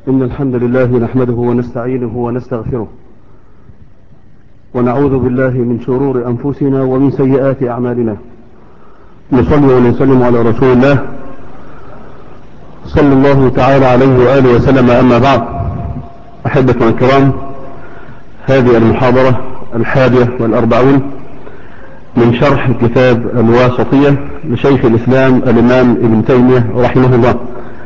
إن الحمد لله نحمده ونستعينه ونستغفره ونعوذ بالله من شرور أنفسنا ومن سيئات أعمالنا. نصلي ونسلم على رسول الله صلى الله تعالى عليه وآله وسلم. أما بعد، أحبتنا الكرام، هذه المحاضرة 41 من شرح كتاب الواسطية لشيخ الإسلام الإمام ابن تيمية رحمه الله.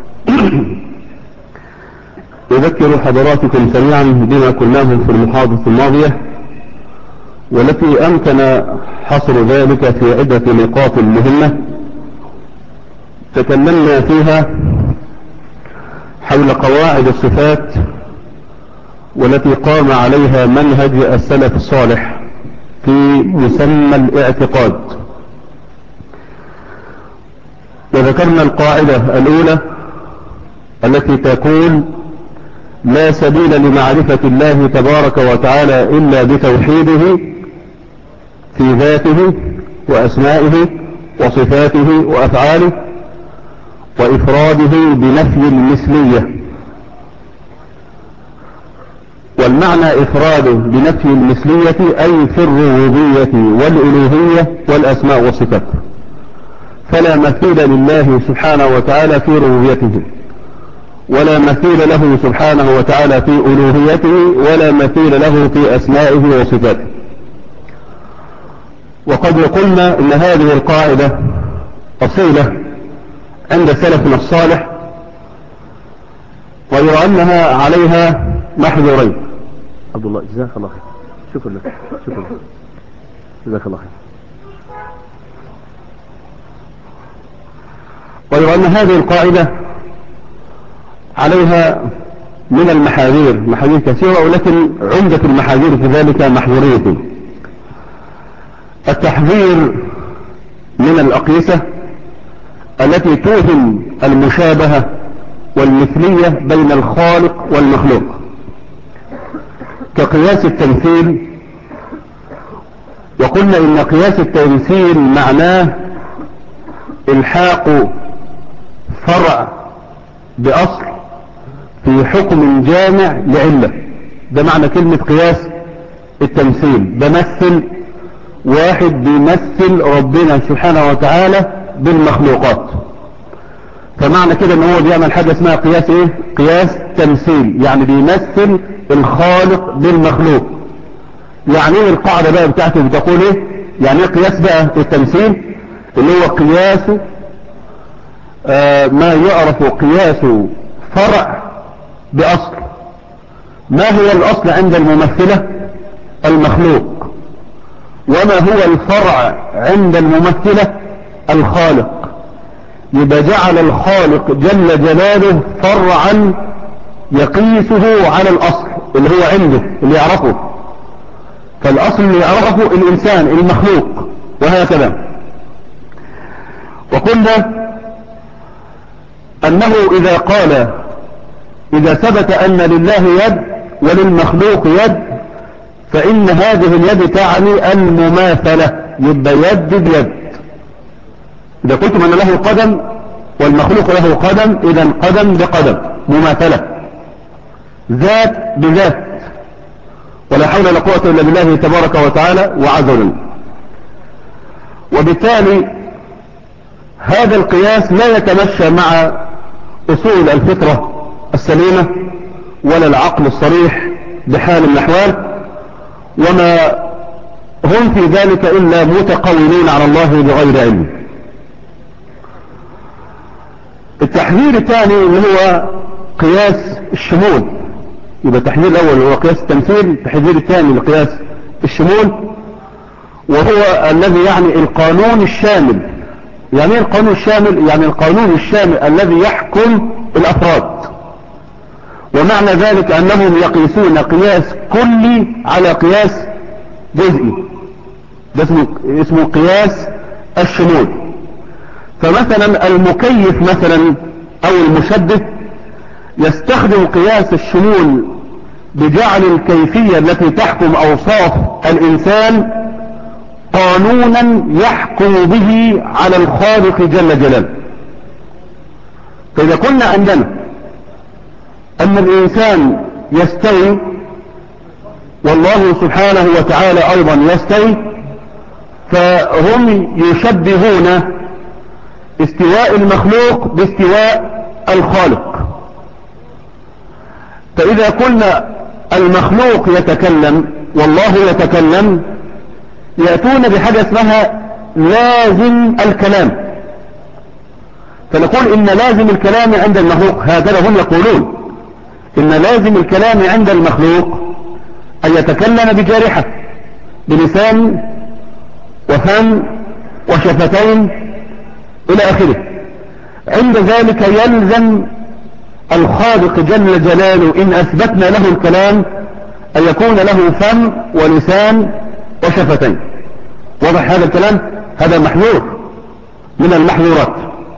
أذكر حضراتكم سريعا بما قلناه في المحاضرة الماضية، والتي أمكن حصر ذلك في عدة نقاط مهمة تكلمنا فيها حول قواعد الصفات، والتي قام عليها منهج السلف الصالح في مسمى الاعتقاد. وذكرنا القاعدة الأولى التي تقول: لا سبيل لمعرفة الله تبارك وتعالى إلا بتوحيده في ذاته وأسمائه وصفاته وأفعاله، وإفراده بنفي المثلية. والمعنى إفراده بنفي المثلية أي في الربوبية والألوهية والأسماء والصفات، فلا مثيل لله سبحانه وتعالى في ربوبيته، ولا مثيل له سبحانه وتعالى في ألوهيته، ولا مثيل له في أسمائه وصفاته. وقد قلنا إن هذه القاعدة أصيلة عند سلفنا الصالح، غير أنها عليها محذورين. عبد الله جزاك الله خير. شكرا لك. شكرا لك. جزاك الله خير. غير أن هذه القاعدة عليها من المحاذير محاذير كثيرة، ولكن عمدة المحاذير في ذلك محذورية. التحذير من الأقيسة التي توهم المشابهة والمثلية بين الخالق والمخلوق، كقياس التمثيل. وقلنا إن قياس التمثيل معناه الحاق فرع بأصل في حكم جامع لعلة. ده معنى كلمة قياس التمثيل. بمثل واحد بيمثل ربنا سبحانه وتعالى بالمخلوقات، فمعنى كده ان هو بيعمل حاجة اسمها قياس ايه؟ قياس تمثيل، يعني بيمثل الخالق بالمخلوق. يعني ايه القاعدة بقى بتاعته بتقول ايه؟ يعني ايه قياس بقى التمثيل؟ اللي هو قياس ما يعرف قياس فرع بأصل. ما هو الأصل عند الممثلة؟ المخلوق. وما هو الفرع عند الممثلة؟ الخالق. يبقى جعل الخالق جل جلاله فرعا يقيسه على الأصل اللي هو عنده اللي يعرفه. فالأصل اللي يعرفه الإنسان المخلوق، وهكذا. وقلنا أنه إذا قال إذا ثبت أن لله يد وللمخلوق يد، فإن هذه اليد تعني المماثلة. يبقى يد بيد. إذا قلتم أن له قدم والمخلوق له قدم، إذا قدم بقدم، مماثلة. ذات بذات، ولا حول ولا قوة إلا بالله تبارك وتعالى وعز وجل. وبالتالي هذا القياس لا يتمشى مع أصول الفطرة السليمة ولا العقل الصريح بحال من الأحوال، وما هم في ذلك إلا متقولين على الله بغير علم. التحذير الثاني اللي هو قياس الشمول. يبقى التحذير الأول هو قياس التمثيل، التحذير الثاني لقياس الشمول، وهو الذي يعني القانون الشامل. يعني ايه القانون الشامل؟ يعني القانون الشامل الذي يحكم الأفراد. ومعنى ذلك أنهم يقيسون قياس كلي على قياس جزئي. ده اسمه قياس الشمول. فمثلا المكيف مثلا أو المشبه يستخدم قياس الشمول بجعل الكيفية التي تحكم أوصاف الإنسان قانونا يحكم به على الخالق جل جلاله. فإذا كنا عندنا أن الإنسان يستوي والله سبحانه وتعالى أيضا يستوي، فهم يشبهون استواء المخلوق باستواء الخالق. فإذا قلنا المخلوق يتكلم والله يتكلم يأتون بحاجة اسمها لازم الكلام، فنقول إن لازم الكلام عند المخلوق، هكذا هم يقولون إن لازم الكلام عند المخلوق أن يتكلم بجارحة، بلسان وفم وشفتين إلى آخره. عند ذلك يلزم الخالق جل جلاله إن أثبتنا له الكلام أن يكون له فم ولسان وشفتين. واضح هذا الكلام؟ هذا محذور من المحذورات.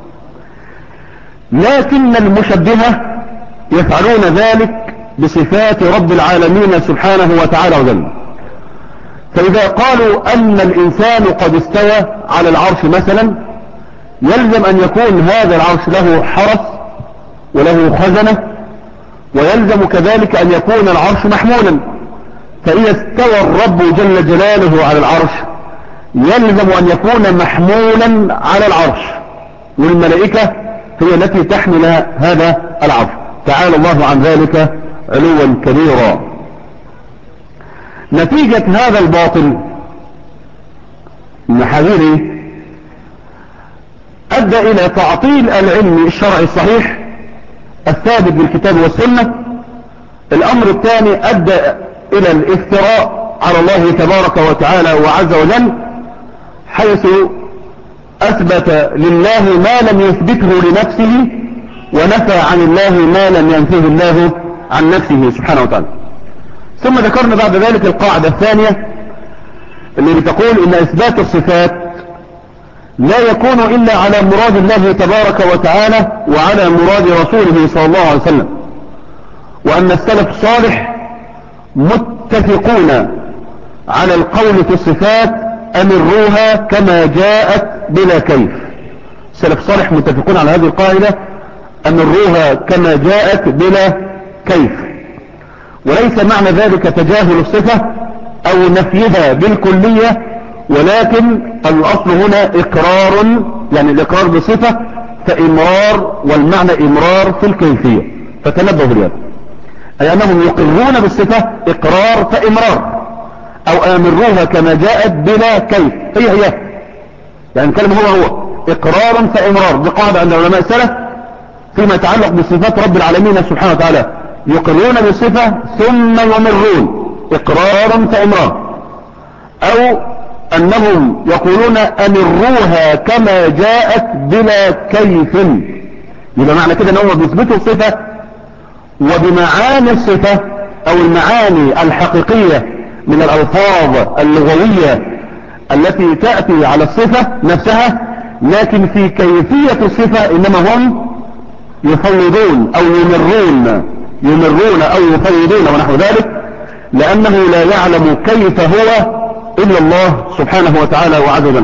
لكن المشبهة يفعلون ذلك بصفات رب العالمين سبحانه وتعالى وجل. فإذا قالوا أن الإنسان قد استوى على العرش مثلا، يلزم أن يكون هذا العرش له حرس وله خزنة، ويلزم كذلك أن يكون العرش محمولا. فإذا استوى الرب جل جلاله على العرش يلزم أن يكون محمولا على العرش، والملائكة هي التي تحمل هذا العرش، تعالى الله عن ذلك علوا كبيرا. نتيجة هذا الباطل المحاذيري أدى إلى تعطيل العلم الشرعي الصحيح الثابت بالكتاب والسنة. الأمر الثاني أدى إلى الافتراء على الله تبارك وتعالى وعز وجل، حيث أثبت لله ما لم يثبته لنفسه ونفى عن الله ما لم ينفيه الله عن نفسه سبحانه وتعالى. ثم ذكرنا بعد ذلك القاعدة الثانية اللي بتقول إن إثبات الصفات لا يكون إلا على مراد الله تبارك وتعالى وعلى مراد رسوله صلى الله عليه وسلم، وأن السلف الصالح متفقون على القول في الصفات أمروها كما جاءت بلا كيف. السلف الصالح متفقون على هذه القاعدة أمروها كما جاءت بلا كيف، وليس معنى ذلك تجاهل الصفة أو نفيها بالكلية، ولكن الأصل هنا إقرار، يعني الإقرار بصفة فإمرار، والمعنى إمرار في الكيفية. فتنبهوا لهذا، أي أنهم يقرون بالصفة إقرار فإمرار، أو آمروها كما جاءت بلا كيف، هي يعني الكلمة هو إقرار فإمرار. دي قاعدة عند علماء السلف فيما يتعلق بصفات رب العالمين سبحانه وتعالى، يقرون بالصفة ثم يمرون إقرارا فإمرار، أو أنهم يقولون أمروها كما جاءت بلا كيف. يبقى معنى كده أنهم بيثبتوا الصفة وبمعاني الصفة أو المعاني الحقيقية من الألفاظ اللغوية التي تأتي على الصفة نفسها، لكن في كيفية الصفة إنما هم يفوضون أو يمرون أو يفوضون ونحو ذلك، لأنه لا يعلم كيف هو إلا الله سبحانه وتعالى وعز وجل.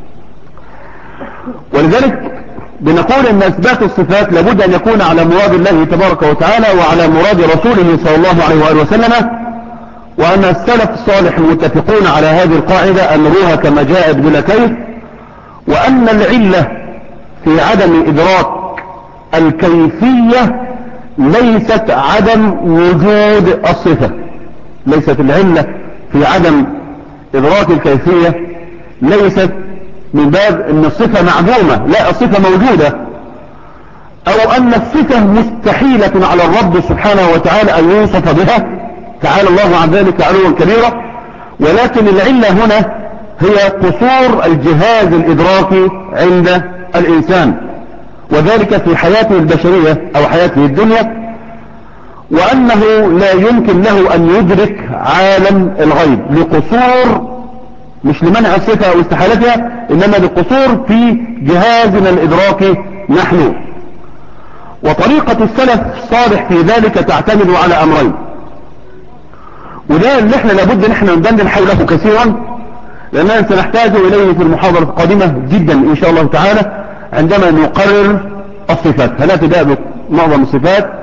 ولذلك بنقول أن إثبات الصفات لابد أن يكون على مراد الله تبارك وتعالى وعلى مراد رسوله صلى الله عليه وآله وسلم، وأن السلف الصالح متفقون على هذه القاعدة أمروها كما جاءت بلا كيف، وأن العلة في عدم إدراك الكيفية ليست عدم وجود الصفة. ليست العلة في عدم إدراك الكيفية ليست من باب أن الصفة معدومة، لا، الصفة موجودة، أو أن الصفة مستحيلة على الرب سبحانه وتعالى أن يوصف بها، تعالى الله عن ذلك علوا كبيرا. ولكن العلة هنا هي قصور الجهاز الإدراكي عند الإنسان، وذلك في حياته البشرية أو حياته الدنيا، وأنه لا يمكن له أن يدرك عالم الغيب لقصور، مش لمنع الصفة أو استحالتها، إنما لقصور في جهازنا الإدراكي نحن. وطريقة السلف الصالح في ذلك تعتمد على أمرين، وده اللي احنا لابد ان احنا ندندن حوله كثيرا، لأننا سنحتاج إليه في المحاضرة القادمة جدا إن شاء الله تعالى، عندما نقرر الصفات. هل ابتداء بمعظم الصفات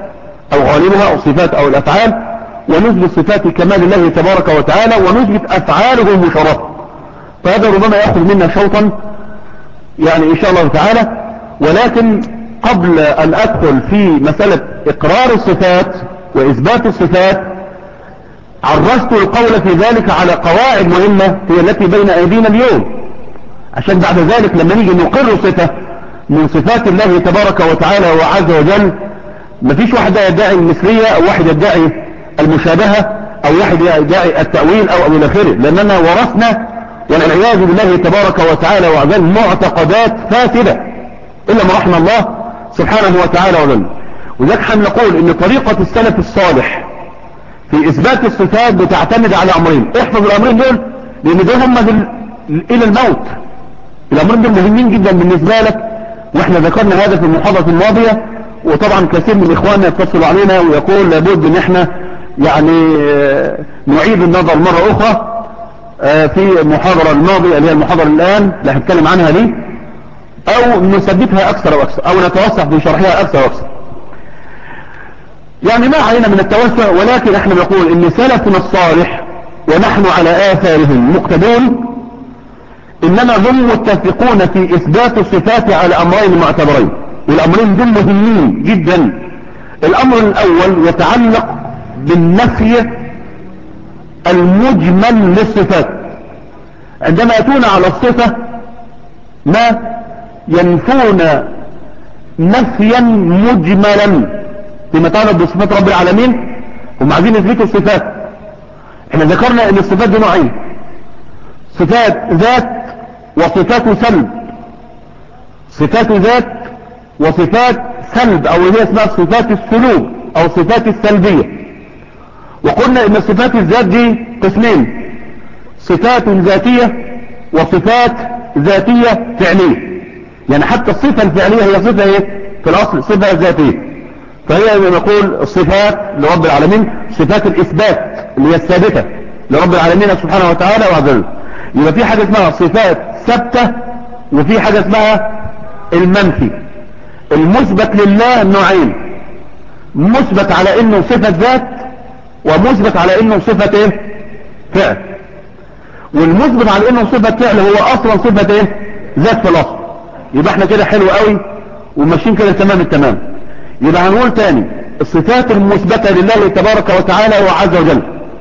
أو غالبها أو صفات أو الأفعال، ونثبت صفات كمال الله تبارك وتعالى، ونثبت أفعاله المشرفة. فهذا ربما يأخذ منا شوطا يعني إن شاء الله تعالى. ولكن قبل أن أدخل في مسألة إقرار الصفات وإثبات الصفات، عرجت القول في ذلك على قواعد مهمة هي التي بين أيدينا اليوم، عشان بعد ذلك لما نيجي نقر صفة من صفات الله تبارك وتعالى وعز وجل، مفيش واحد يدعي المثلية أو واحد يدعي المشابهة أو واحد يدعي التأويل أو إلى آخره، لأننا ورثنا والعياذ بالله تبارك وتعالى وعزل معتقدات فاسدة إلا ما رحم الله سبحانه وتعالى وجل. وذلك حنقول إن طريقة السلف الصالح في إثبات الصفات بتعتمد على أمرين. احفظ الأمرين دول لأن دول هم إلى الموت. الأمرين دول مهمين جدا بالنسبة لك، وإحنا ذكرنا هذا في المحاضرة الماضية، وطبعا كثير من إخواننا يتصلوا علينا ويقول لابد إن إحنا يعني نعيد النظر مرة أخرى في المحاضرة الماضية اللي هي المحاضرة الآن اللي هنتكلم عنها دي، أو نثبتها أكثر وأكثر، أو نتوسع في شرحها أكثر وأكثر. يعني ما علينا من التوسع، ولكن احنا نقول ان سلفنا الصالح ونحن على آثارهم مقتدون، انما هم متفقون في اثبات الصفات على امرين معتبرين، والامرين دول مهمين جدا. الامر الاول يتعلق بالنفي المجمل للصفات. عندما يأتون على الصفة ما ينفون نفيا مجملا فيما يتعلق بصفات رب العالمين، هم عايزين يثبتوا الصفات. احنا ذكرنا ان الصفات دي نوعين: صفات ذات وصفات سلب. صفات ذات وصفات سلب، او هي اسمها صفات السلوب او صفات السلبية. وقلنا ان صفات الذات دي قسمين: صفات ذاتية وصفات ذاتية فعلية. يعني حتى الصفة الفعلية هي صفة ايه في الاصل؟ صفة ذاتية. فهي نقول الصفات لرب العالمين صفات الإثبات اللي هي الثابتة لرب العالمين سبحانه وتعالى وعز وجل. يبقى في حاجة اسمها صفات ثابتة، وفي حاجة اسمها المنفي. المثبت لله نوعين: مثبت على انه صفة ذات، ومثبت على انه صفة ايه فعل. والمثبت على انه صفة فعل هو اصلا صفة ايه ذات في الاصل. يبقى احنا كده حلو قوي وماشيين كده تمام التمام. يبقى هنقول تاني: الصفات المثبتة لله تبارك وتعالى وعز وجل،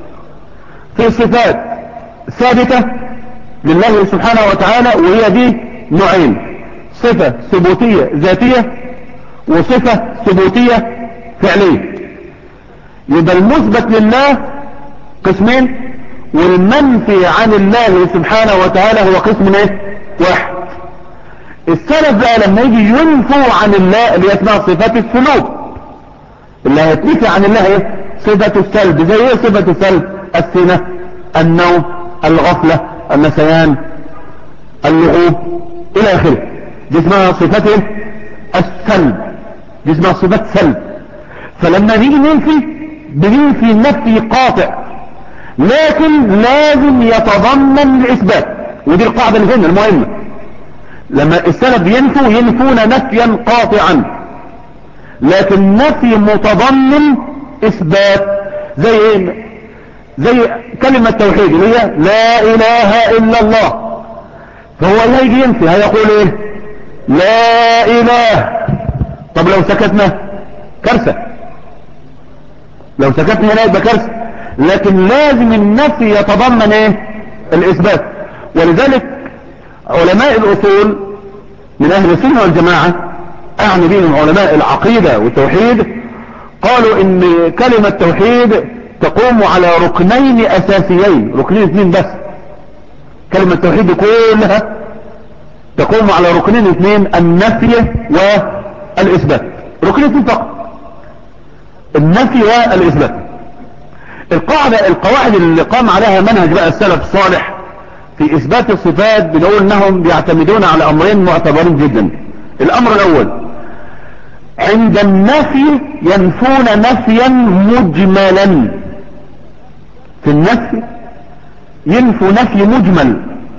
في صفات ثابتة لله سبحانه وتعالى، وهي دي نوعين: صفة ثبوتية ذاتية وصفة ثبوتية فعلية. يبقى المثبت لله قسمين، والمنفي عن الله سبحانه وتعالى هو قسم ايه واحد. السلف بقى لما يجي ينفوا عن الله اللي اسمها صفات السلوك، اللي هيتنفي عن الله ايه صفة السلب. زي ايه صفة السلب؟ السنة، النوم، الغفلة، النسيان، اللغو الى اخره. دي اسمها صفات ايه السلب، دي اسمها صفات سلب. فلما نيجي بننفي نفي قاطع، لكن لازم يتضمن الاثبات. ودي القاعدة اللي هنا المهمة: لما السلف ينفون نفيا قاطعا، لكن نفي متضمن اثبات. زي ايه؟ زي كلمة توحيد اللي هي لا اله الا الله. فهو هيجي ينفي هيقول ايه؟ لا اله. طب لو سكتنا كارثة، لو سكتنا هنا يبقى كارثة. لكن لازم النفي يتضمن ايه الاثبات. ولذلك علماء الأصول من أهل السنة والجماعة، أعني بهم علماء العقيدة والتوحيد، قالوا إن كلمة توحيد تقوم على ركنين أساسيين، ركنين اثنين بس. كلمة التوحيد كلها تقوم على ركنين اثنين: النفي والإثبات. ركنين اثنين فقط: النفي والإثبات. القواعد اللي قام عليها منهج بقى السلف الصالح في إثبات الصفات، بنقول أنهم بيعتمدون على أمرين معتبرين جدا. الأمر الأول: عند النفي ينفون نفيا مجملا. في النفي ينفوا نفي مجمل،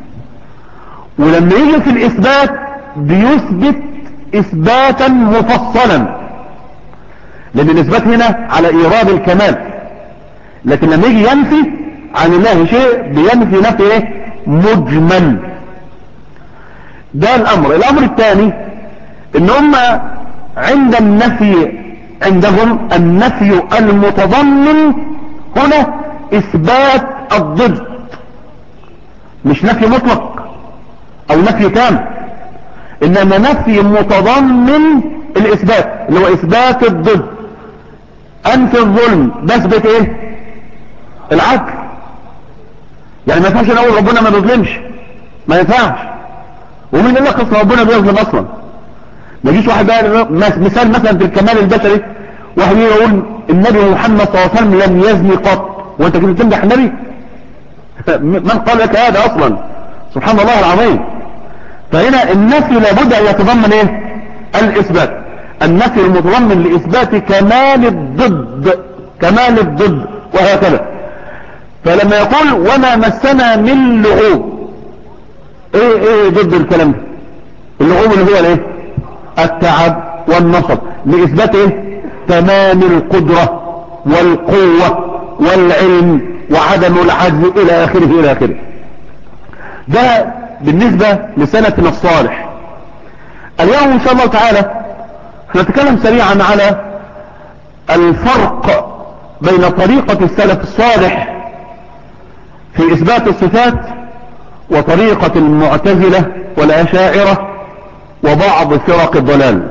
ولما يجي في الإثبات بيثبت إثباتا مفصلا. لان الاثبات هنا على ايراد الكمال، لكن لما يجي ينفي عن الله شيء بينفي نفي ايه؟ مجمل. ده الامر الثاني ان هم عند النفي عندهم النفي المتضمن هنا اثبات الضد، مش نفي مطلق او نفي تام، انما نفي متضمن الاثبات اللي هو اثبات الضد. انفي الظلم بثبت ايه؟ العدل. يعني ما ينفعش نقول ربنا ما بيظلمش، ما ينفعش. ومين يقول لك اصلا ربنا بيظلم اصلا؟ ما يجيش واحد بقى مثال مثلا في الكمال البشري، واحد يقول النبي محمد صلى الله عليه وسلم لم يزني قط، وانت كنت تمدح النبي؟ من قال لك هذا اصلا؟ سبحان الله العظيم. فهنا النفي لابد ان يتضمن ايه؟ الاثبات. النفي المتضمن لاثبات كمال الضد، كمال الضد، وهكذا. فلما يقول وما مسنا من لغوب، ايه ضد الكلام ده؟ اللغوب اللي هو الايه؟ التعب والنصب، لاثبات ايه؟ تمام القدرة والقوة والعلم وعدم العجز الى اخره الى اخره. ده بالنسبة لسلفنا الصالح. اليوم ان شاء الله تعالى هنتكلم سريعا على الفرق بين طريقة السلف الصالح في اثبات الصفات وطريقة المعتزلة والاشاعرة وبعض فرق الضلال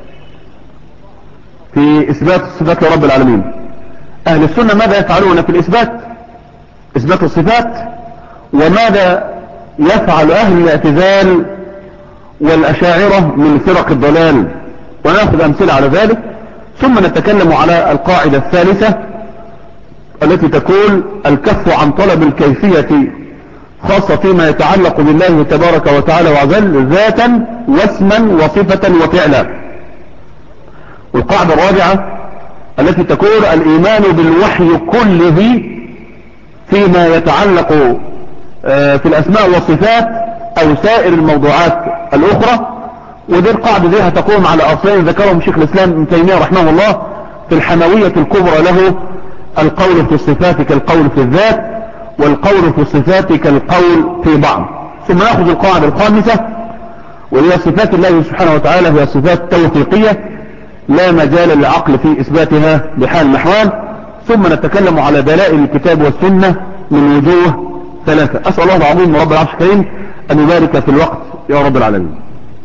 في اثبات الصفات لرب العالمين. اهل السنة ماذا يفعلون في اثبات الصفات، وماذا يفعل اهل الاعتزال والاشاعرة من فرق الضلال، ونأخذ امثلة على ذلك. ثم نتكلم على القاعدة الثالثة التي تقول الكف عن طلب الكيفية خاصة فيما يتعلق بالله تبارك وتعالى وعزل ذاتا واسما وصفة وفعلا. والقاعدة الرابعة التي تقول الإيمان بالوحي كله فيما يتعلق في الأسماء والصفات أو سائر الموضوعات الأخرى. ودي القاعدة دي هتقوم على أصلين ذكرهم شيخ الإسلام ابن تيمية رحمه الله في الحموية الكبرى له: القول في الصفات كالقول في الذات، والقول في الصفات كالقول في بعض. ثم نأخذ القاعدة الخامسة وهي صفات الله سبحانه وتعالى هي صفات توفيقية لا مجال للعقل في إثباتها بحال الأحوال. ثم نتكلم على دلائل الكتاب والسنة من وجوه ثلاثة. أسأل الله العظيم رب العرش الكريم أن يبارك في الوقت يا رب العالمين.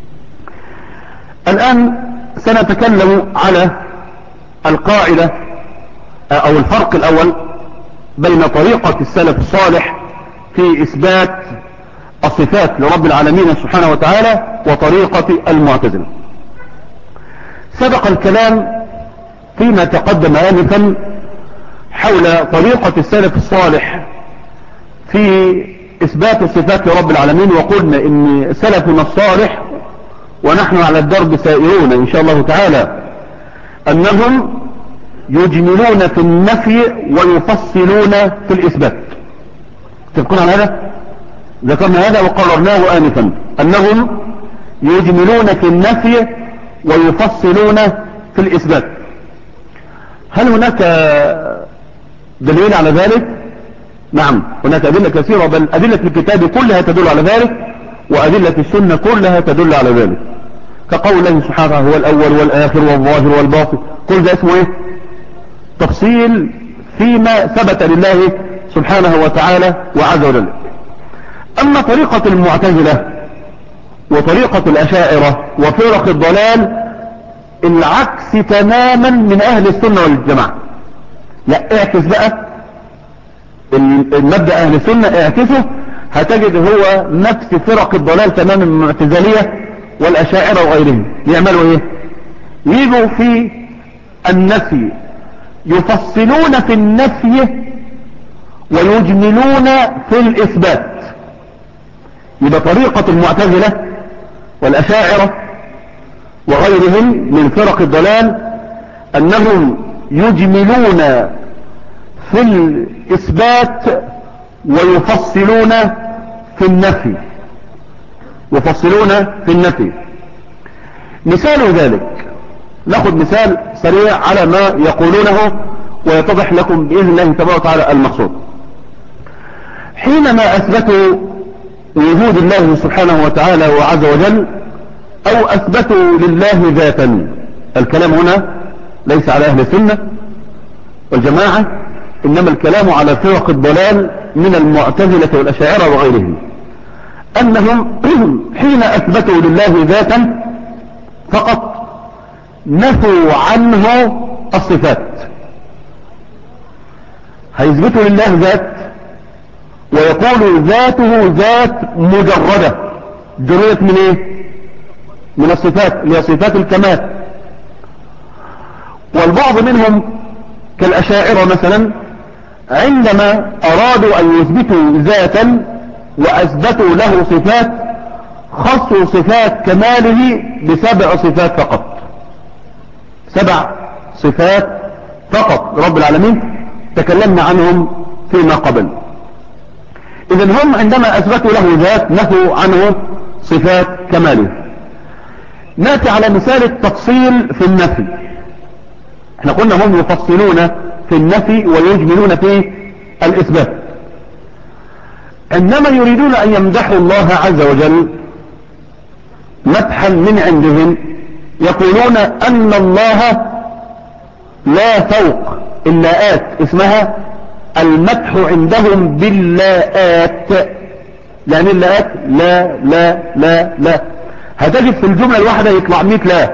الآن سنتكلم على القاعدة أو الفرق الأول بين طريقة السلف الصالح في إثبات الصفات لرب العالمين سبحانه وتعالى وطريقة المعتزلة. سبق الكلام فيما تقدم آنفا حول طريقة السلف الصالح في إثبات الصفات لرب العالمين، وقلنا إن سلفنا الصالح ونحن على الدرب سائرون إن شاء الله تعالى أنهم يجملون في النفي ويفصلون في الإثبات. تذكرون على هذا؟ ذكرنا هذا وقررناه آنفا أنهم يجملون في النفي ويفصلون في الإثبات. هل هناك دليل على ذلك؟ نعم، هناك أدلة كثيرة، بل أدلة الكتاب كلها تدل على ذلك، وأدلة السنة كلها تدل على ذلك، كقول الله سبحانه هو الأول والآخر والظاهر والباطن. كل ده اسمه ايه؟ تفصيل فيما ثبت لله سبحانه وتعالى وعز وجل. أما طريقة المعتزلة وطريقة الأشاعرة وفرق الضلال العكس تماما من أهل السنة والجماعة. لا، اعكس بقى المبدأ أهل السنة، اعكسه هتجد هو نفس فرق الضلال تماما من المعتزلية والأشاعرة وغيرهم. يعملوا ايه؟ يجوا في النفي يفصلون في النفي ويجملون في الإثبات. يبقى طريقة المعتزلة والأشاعرة وغيرهم من فرق الضلال أنهم يجملون في الإثبات ويفصلون في النفي. يفصلون في النفي. مثال ذلك ناخد مثال سريع على ما يقولونه ويتضح لكم بإذن الله تبارك وتعالى المقصود. حينما أثبتوا وجود الله سبحانه وتعالى وعز وجل أو أثبتوا لله ذاتا، الكلام هنا ليس على أهل السنة والجماعة، إنما الكلام على فرق الضلال من المعتزلة والأشاعرة وغيرهم، أنهم حين أثبتوا لله ذاتا فقط نفوا عنه الصفات. هيثبتوا لله ذات ويقولوا ذاته ذات مجردة، جريت من ايه؟ من الصفات اللي هي صفات الكمال. والبعض منهم كالأشاعرة مثلا عندما أرادوا أن يثبتوا ذاتا وأثبتوا له صفات خصوا صفات كماله ب7 صفات فقط، 7 صفات فقط رب العالمين تكلمنا عنهم فيما قبل. إذن هم عندما أثبتوا له ذات نفوا عنه صفات كماله. نأتي على مثال التفصيل في النفي. احنا قلنا هم يفصلون في النفي ويجملون في الإثبات. عندما يريدون أن يمدحوا الله عز وجل مدحا من عندهم يقولون أن الله لا فوق اللاءات، اسمها المدح عندهم باللاءات. يعني اللاءات لا لا لا لا، هتجد في الجملة الواحدة يطلع 100 لا.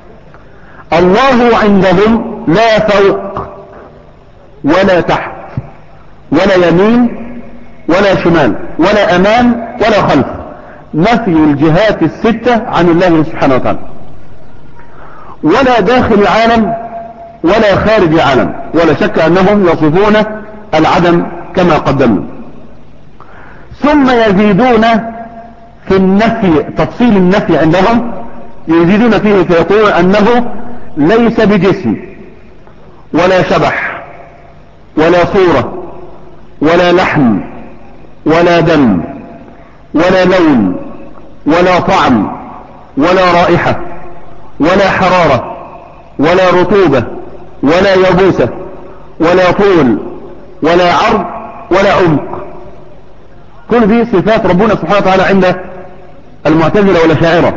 الله عندهم لا فوق ولا تحت ولا يمين ولا شمال ولا أمام ولا خلف، نفي الجهات ال6 عن الله سبحانه وتعالى، ولا داخل العالم ولا خارج العالم، ولا شك أنهم يصفون العدم كما قدمنا. ثم يزيدون في النفي، تفصيل النفي عندهم يزيدون فيه فيقولون أنه ليس بجسم ولا شبح ولا صورة ولا لحم ولا دم ولا لون ولا طعم ولا رائحة ولا حرارة ولا رطوبة ولا يبوسة ولا طول ولا عرض ولا عمق. كل دي صفات ربنا سبحانه وتعالى عند المعتزلة والأشاعرة.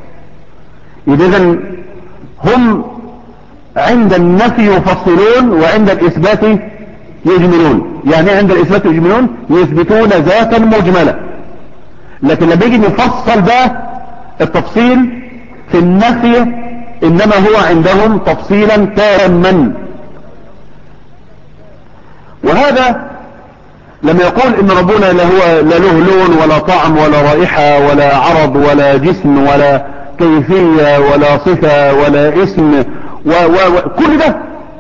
إذن هم عند النفي يفصلون وعند الإثبات يجملون. يعني عند الإثبات يجملون، يثبتون ذاتا مجملة، لكن لما يجي يفصل بقى التفصيل في النفي إنما هو عندهم تفصيلا تاما. وهذا لما يقول إن ربنا لا له لون ولا طعم ولا رائحة ولا عرض ولا جسم ولا كيفية ولا صفة ولا اسم كل ده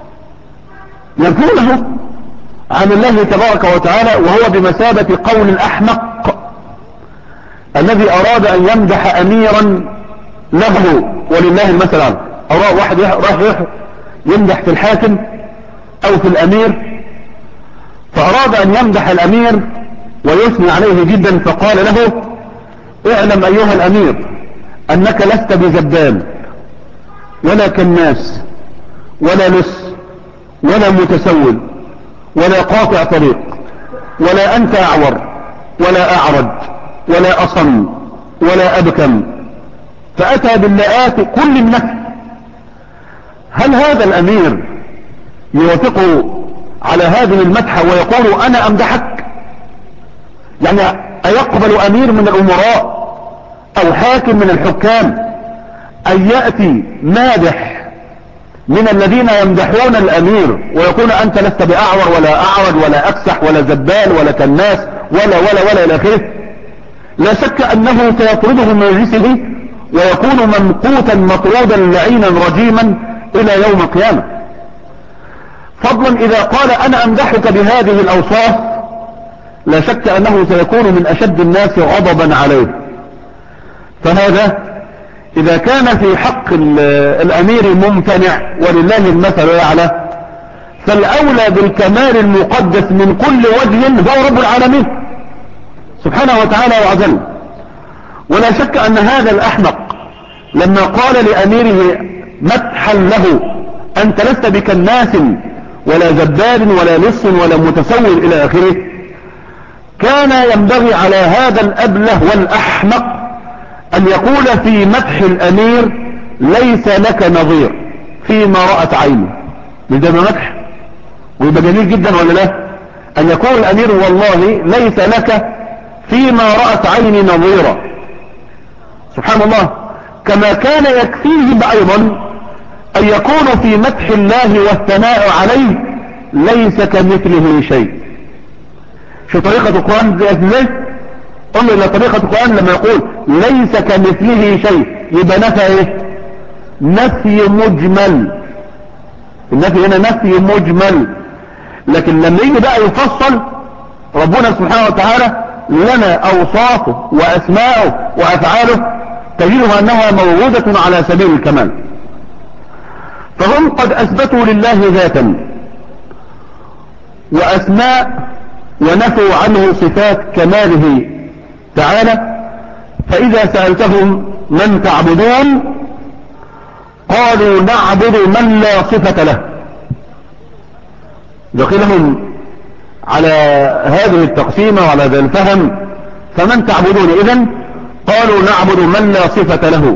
ينفونه عن الله تبارك وتعالى، وهو بمثابة قول الأحمق الذي أراد أن يمدح أميرا له ولله المثل عنه. أو واحد راح يمدح في الحاكم أو في الأمير، فأراد أن يمدح الأمير ويثني عليه جدا، فقال له اعلم أيها الأمير أنك لست بزبال ولا كناس ولا لص ولا متسول ولا قاطع طريق، ولا أنت أعور ولا أعرج ولا أصم ولا أبكم. فأتى باللاءات كل النفي. هل هذا الأمير يوافق على هذه المدحة ويقول أنا أمدحك؟ يعني أيقبل أمير من الأمراء أو حاكم من الحكام أن يأتي مادح من الذين يمدحون الأمير ويقول أنت لست بأعور ولا أعرج ولا أكسح ولا زبال ولا كناس ولا إلى آخره؟ لا شك أنه سيطرده من مجلسه ويكون ممقوتا مطرودا لعينا رجيما إلى يوم القيامة. فضلا إذا قال أنا أمدحك بهذه الأوصاف لا شك أنه سيكون من أشد الناس غضبا عليه. فهذا إذا كان في حق الأمير ممتنع ولله المثل الأعلى، فالأولى بالكمال المقدس من كل وجه هو رب العالمين سبحانه وتعالى وعزل. ولا شك أن هذا الأحمق لما قال لأميره مدحا له: أنت لست بكناس ولا زباد ولا لص ولا متسول إلى آخره. كان ينبغي على هذا الأبله والأحمق أن يقول في مدح الأمير: ليس لك نظير فيما رأت عينه. ده مدح ويبقى جميل جدا ولا لا؟ أن يقول الأمير: والله ليس لك فيما رأت عيني نظيرا. سبحان الله. كما كان يكفيه أيضا أن يكون في مدح الله والثناء عليه: ليس كمثله شيء. شو طريقة القرآن ازاي؟ انظر الى طريقة القرآن لما يقول ليس كمثله شيء، يبقى نفى ايه؟ نفي مجمل. النفي هنا نفي مجمل. لكن لما يجي بقى يفصل ربنا سبحانه وتعالى لنا اوصافه واسماءه وافعاله تجدها انها موجودة على سبيل الكمال. فهم قد اثبتوا لله ذاتا واسماء ونفوا عنه صفات كماله تعالى. فإذا سألتهم: من تعبدون؟ قالوا: نعبد من لا صفة له. دخلهم على هذه التقسيمة وعلى ذا الفهم: فمن تعبدون إذن؟ قالوا: نعبد من لا صفة له.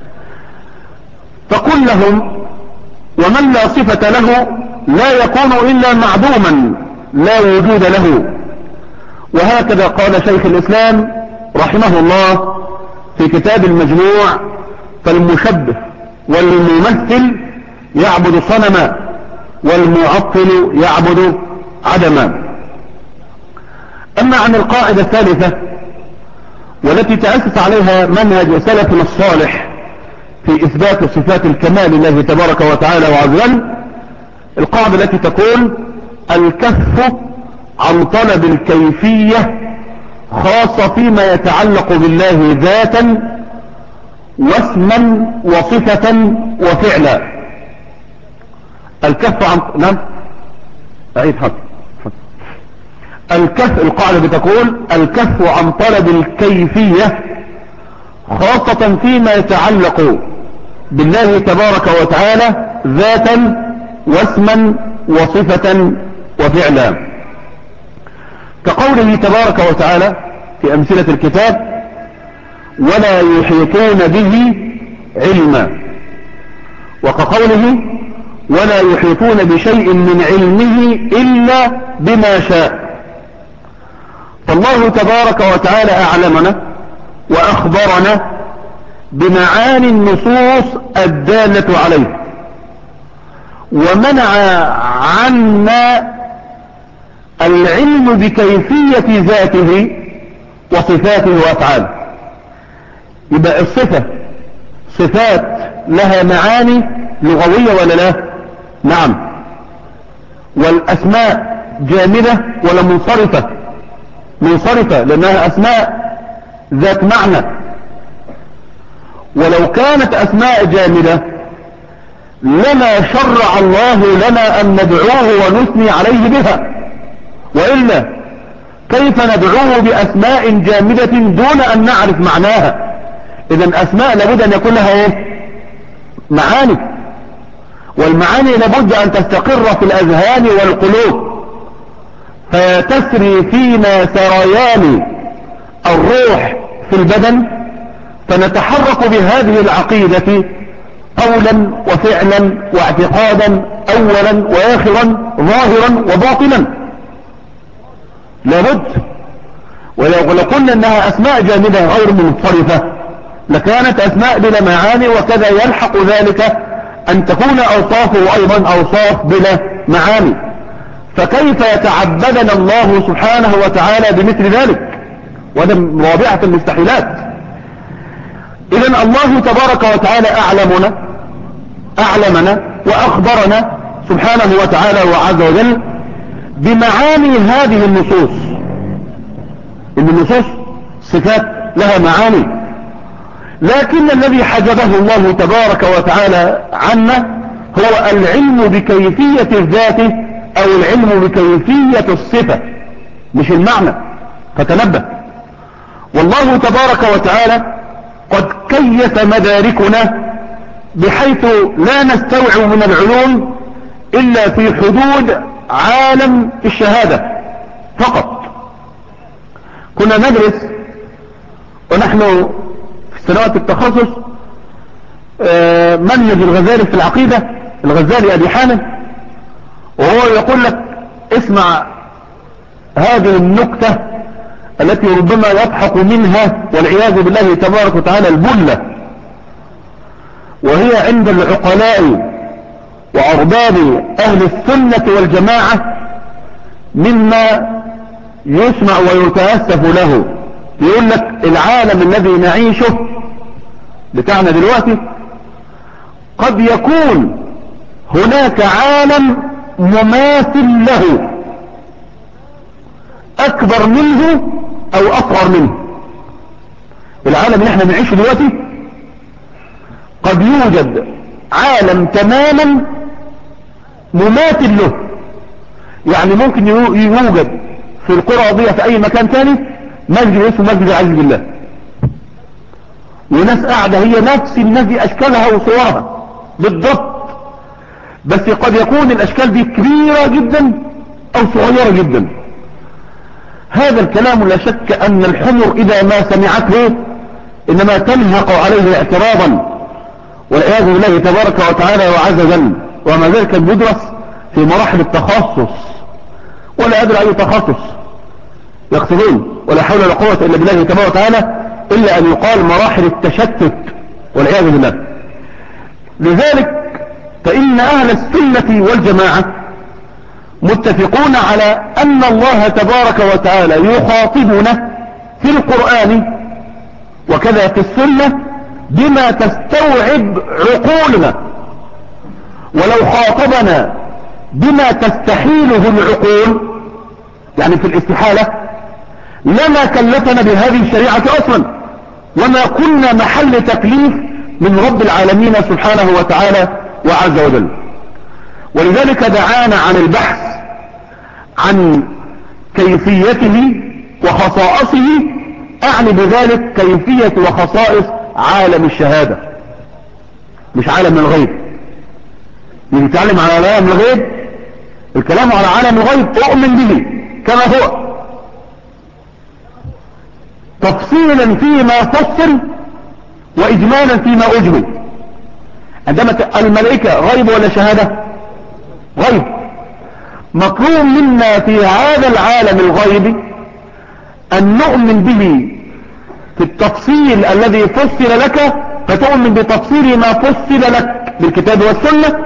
فقل لهم: ومن لا صفة له لا يكون إلا معدوما لا وجود له. وهكذا قال شيخ الإسلام رحمه الله في كتاب المجموع: فالمشبه والممثل يعبد صنما والمعطل يعبد عدما. أما عن القاعدة الثالثة والتي تأسس عليها منهج سلفنا الصالح في إثبات صفات الكمال لله تبارك وتعالى وعز وجل، القاعدة التي تقول: الكف عن طلب الكيفية خاصة فيما يتعلق بالله ذاتا واسما وصفة وفعلا. الكف عن نعم أعيد حق. الكف، القاعدة بتقول: الكف عن طلب الكيفية خاصة فيما يتعلق بالله تبارك وتعالى ذاتا واسما وصفة وفعلا. كقوله تبارك وتعالى في أمثلة الكتاب: ولا يحيطون به علما. وكقوله: ولا يحيطون بشيء من علمه إلا بما شاء. فالله تبارك وتعالى أعلمنا وأخبرنا بمعاني النصوص الدالة عليه، ومنع عنا العلم بكيفية ذاته وصفاته وأفعاله. يبقى الصفة صفات لها معاني لغوية ولا لا؟ نعم. والأسماء جامدة ولا منصرفة؟ منصرفة، لأنها أسماء ذات معنى. ولو كانت أسماء جامدة لما شرع الله لنا أن ندعوه ونثني عليه بها، وإلا كيف ندعوه بأسماء جامدة دون أن نعرف معناها؟ إذن أسماء لابد أن يكون لها إيه؟ معاني، والمعاني لابد أن تستقر في الأذهان والقلوب، فتسري فينا سريان الروح في البدن، فنتحرك بهذه العقيدة قولا وفعلا واعتقادا أولا وآخرا ظاهرا وباطنا. لابد. ولو قلنا انها اسماء جامدة غير منصرفة لكانت اسماء بلا معاني، وكذا يلحق ذلك ان تكون اوصافه ايضا اوصاف بلا معاني. فكيف يتعبدنا الله سبحانه وتعالى بمثل ذلك؟ وهذا من رابعة المستحيلات. اذن الله تبارك وتعالى اعلمنا واخبرنا سبحانه وتعالى وعز وجل بمعاني هذه النصوص. ان النصوص صفات لها معاني، لكن الذي حجبه الله تبارك وتعالى عنا هو العلم بكيفية الذات او العلم بكيفية الصفة، مش المعنى. فتنبه. والله تبارك وتعالى قد كيف مداركنا بحيث لا نستوعب من العلوم إلا في حدود عالم الشهادة فقط. كنا ندرس ونحن في سنوات التخصص منهج الغزالي في العقيدة، الغزالي أبي حامد، وهو يقول لك اسمع هذه النكتة التي ربما يضحك منها والعياذ بالله تبارك وتعالى البلة، وهي عند العقلاء وأرباب أهل السنة والجماعة مما يسمع ويتأسف له. يقول لك العالم الذي نعيشه بتاعنا دلوقتي قد يكون هناك عالم مماثل له أكبر منه أو أصغر منه. العالم اللي احنا نعيشه دلوقتي قد يوجد عالم تماما مماثل له، يعني ممكن يوجد في القرى دي في أي مكان تاني مسجد اسمه مسجد العزيز بالله، وناس قاعدة هي نفس الناس دي أشكالها وصورها بالضبط، بس قد يكون الأشكال دي كبيرة جدا أو صغيرة جدا. هذا الكلام لا شك أن الحمر إذا ما سمعته إنما تنهق عليه اعتراضا والعياذ بالله تبارك وتعالى وعز وجل. وما ذلك يدرس في مراحل التخصص، ولا أدري أي تخصص يقصدون، ولا حول ولا قوة إلا بالله تبارك وتعالى، إلا أن يقال مراحل التشتت والعياذ بالله. لذلك فإن أهل السنة والجماعة متفقون على أن الله تبارك وتعالى يخاطبنا في القرآن وكذا في السنة بما تستوعب عقولنا، ولو خاطبنا بما تستحيله العقول يعني في الاستحالة لما كلفنا بهذه الشريعة أصلا، وما كنا محل تكليف من رب العالمين سبحانه وتعالى وعز وجل. ولذلك دعانا عن البحث عن كيفيته وخصائصه، أعني بذلك كيفية وخصائص عالم الشهادة، مش عالم الغيب. نتعلم على عالم الغيب، الكلام على عالم الغيب أؤمن به كما هو تفصيلا فيما فصل وإجمالا فيما أجمل. عندما الملائكة غيب ولا شهادة؟ غيب. مطلوب منا في هذا العالم الغيب أن نؤمن به في التفصيل الذي فصل لك، فتؤمن بتفصيل ما فصل لك بالكتاب والسنة،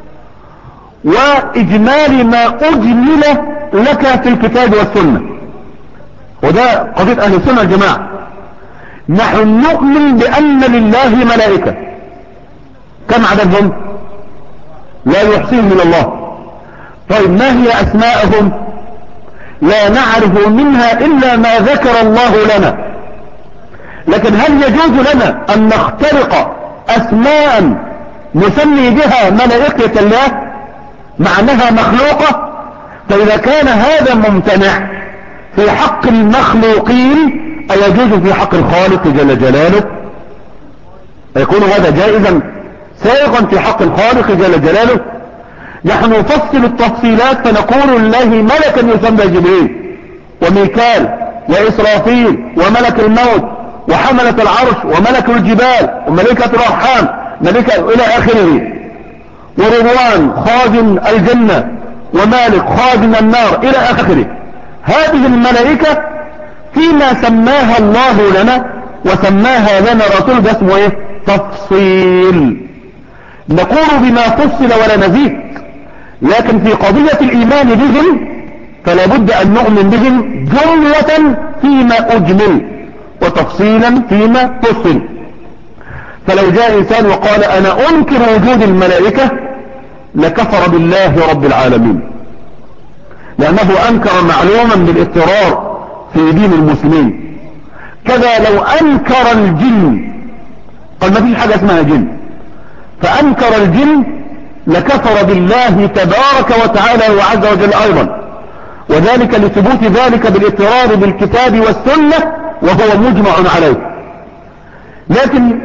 وإجمال ما أجمل لك في الكتاب والسنة. وده قضية أهل السنة الجماعة. نحن نؤمن بأن لله ملائكة، كم عددهم؟ لا يحصيهم من الله. طيب ما هي أسماءهم؟ لا نعرف منها إلا ما ذكر الله لنا. لكن هل يجوز لنا أن نخترق أسماء نسمي بها ملائكة الله مع أنها مخلوقة؟ فإذا كان هذا ممتنع في حق المخلوقين أيجوز في حق الخالق جل جلاله؟ يكون هذا جائزا سائغا في حق الخالق جل جلاله. نحن نفصل التفصيلات فنقول لله ملكا يسمى جبريل وميكال وإسرافيل وملك الموت وحملة العرش وملك الجبال وملكة الأرحام ملكة إلى آخره، ورضوان خازن الجنة ومالك خازن النار إلى آخره. هذه الملائكة فيما سماها الله لنا وسماها لنا رسول ده اسمه ايه؟ تفصيل. نقول بما فصل ولا نزيد، لكن في قضية الإيمان بهم فلا بد أن نؤمن بهم جملة فيما أجمل وتفصيلا فيما فصل. فلو جاء إنسان وقال أنا أنكر وجود الملائكة لكفر بالله رب العالمين، لأنه أنكر معلوما بالاضطرار في دين المسلمين. كذا لو أنكر الجن، قال ما فيش حاجة اسمها جن، فأنكر الجن لكفر بالله تبارك وتعالى وعز وجل أيضا، وذلك لثبوت ذلك بالاضطرار بالكتاب والسنة وهو مجمع عليه. لكن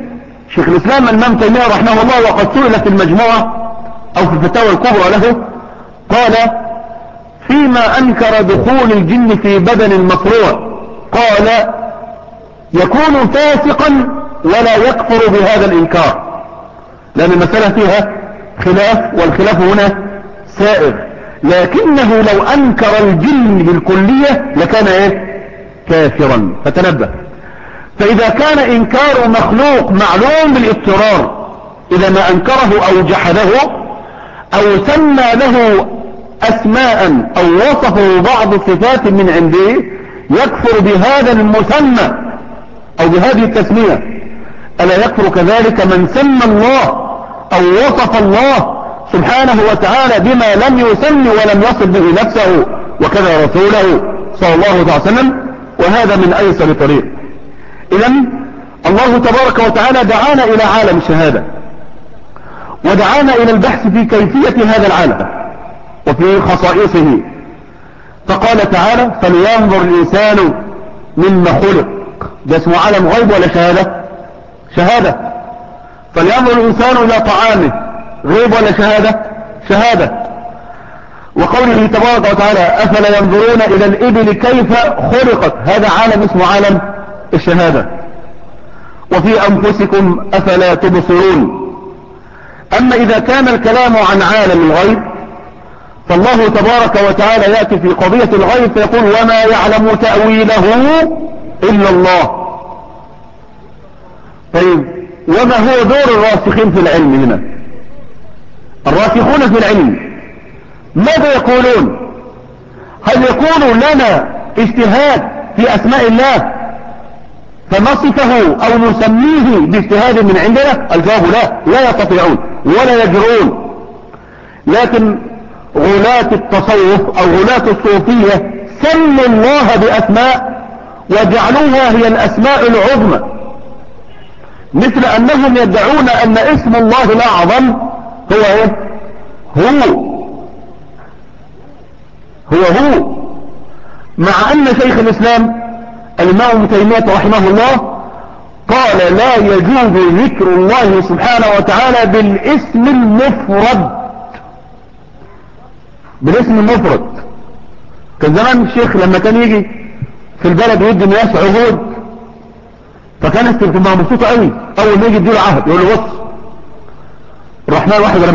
شيخ الإسلام الإمام تيمية رحمه الله وقد سئل في المجموعة أو في الفتاوى الكبرى له قال فيما أنكر دخول الجن في بدن المصروع قال يكون فاسقا ولا يكفر بهذا الإنكار، لأن المسألة فيها خلاف والخلاف هنا سائر، لكنه لو أنكر الجن بالكلية لكان كافرا. فتنبه، فإذا كان إنكار مخلوق معلوم بالاضطرار إذا ما أنكره أو جحده أو سمى له أسماء أو وصفه بعض الصفات من عنده يكفر بهذا المسمى أو بهذه التسمية، ألا يكفر كذلك من سمى الله أو وصف الله سبحانه وتعالى بما لم يسمي ولم يصف به نفسه وكذا رسوله صلى الله عليه وسلم؟ وهذا من أيسر طريق. إذن الله تبارك وتعالى دعانا إلى عالم الشهادة ودعانا إلى البحث في كيفية هذا العالم وفي خصائصه، فقال تعالى فلينظر الإنسان مما خلق. ده اسمه عالم غيب ولا شهادة؟ شهادة. فلينظر الإنسان إلى طعامه غيب ولا شهادة؟ شهادة. وقوله تبارك وتعالى أفلا ينظرون إلى الإبل كيف خلقت، هذا عالم اسمه عالم الشهادة. وفي أنفسكم أفلا تبصرون. أما إذا كان الكلام عن عالم الغيب فالله تبارك وتعالى يأتي في قضية الغيب فيقول وما يعلم تأويله إلا الله. طيب وما هو دور الراسخين في العلم هنا؟ الراسخون في العلم ماذا يقولون؟ هل يكون لنا اجتهاد في أسماء الله فنصفه أو نسميه باجتهاد من عندنا؟ الجواب لا يستطيعون ولا يجرؤون. لكن غلاة التصوف أو غلاة الصوفية سموا الله بأسماء وجعلوها هي الأسماء العظمى، مثل أنهم يدعون أن اسم الله الأعظم هو هو مع أن شيخ الإسلام الإمام ابن تيمية رحمه الله قال لا يجوز ذكر الله سبحانه وتعالى بالاسم المفرد. كان زمان الشيخ لما كان يجي في البلد ويدي الناس عهود فكانت تبقى مبسوطة قوي اول ما يجي يديله عهد يقول له بص الرحمن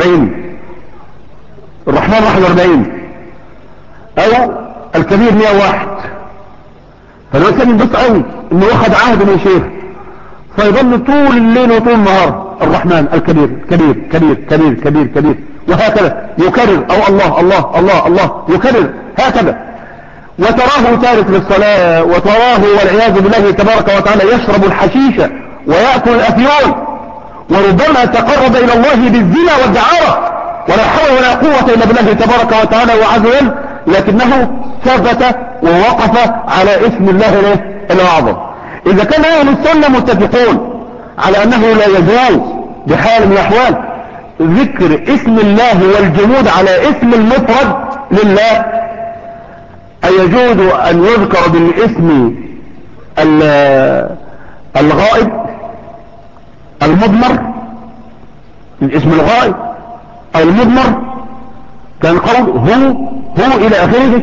41 او الكبير 101. فالوقت كان ينبسط قوي انه واخد عهد من الشيخ فيظل طول الليل وطول النهار الرحمن الكبير كبير كبير كبير كبير كبير وهكذا يكرر او الله الله الله الله يكرر هكذا. وتراه تارك للصلاة وتراه والعياذ بالله تبارك وتعالى يشرب الحشيش ويأكل الأفيون وربما تقرب إلى الله بالزنا والدعارة ولا حول ولا قوة إلا بالله تبارك وتعالى وعز وجل، لكنه ثبت ووقف على اسم الله الأعظم. إذا كان أهل السنة متفقون على أنه لا يجوز بحال من الأحوال ذكر اسم الله والجمود على اسم المفرد لله، أيجوز أن يذكر بالاسم الغائب المضمر، الاسم الغائب أو المضمر كان قول هو إلى آخره؟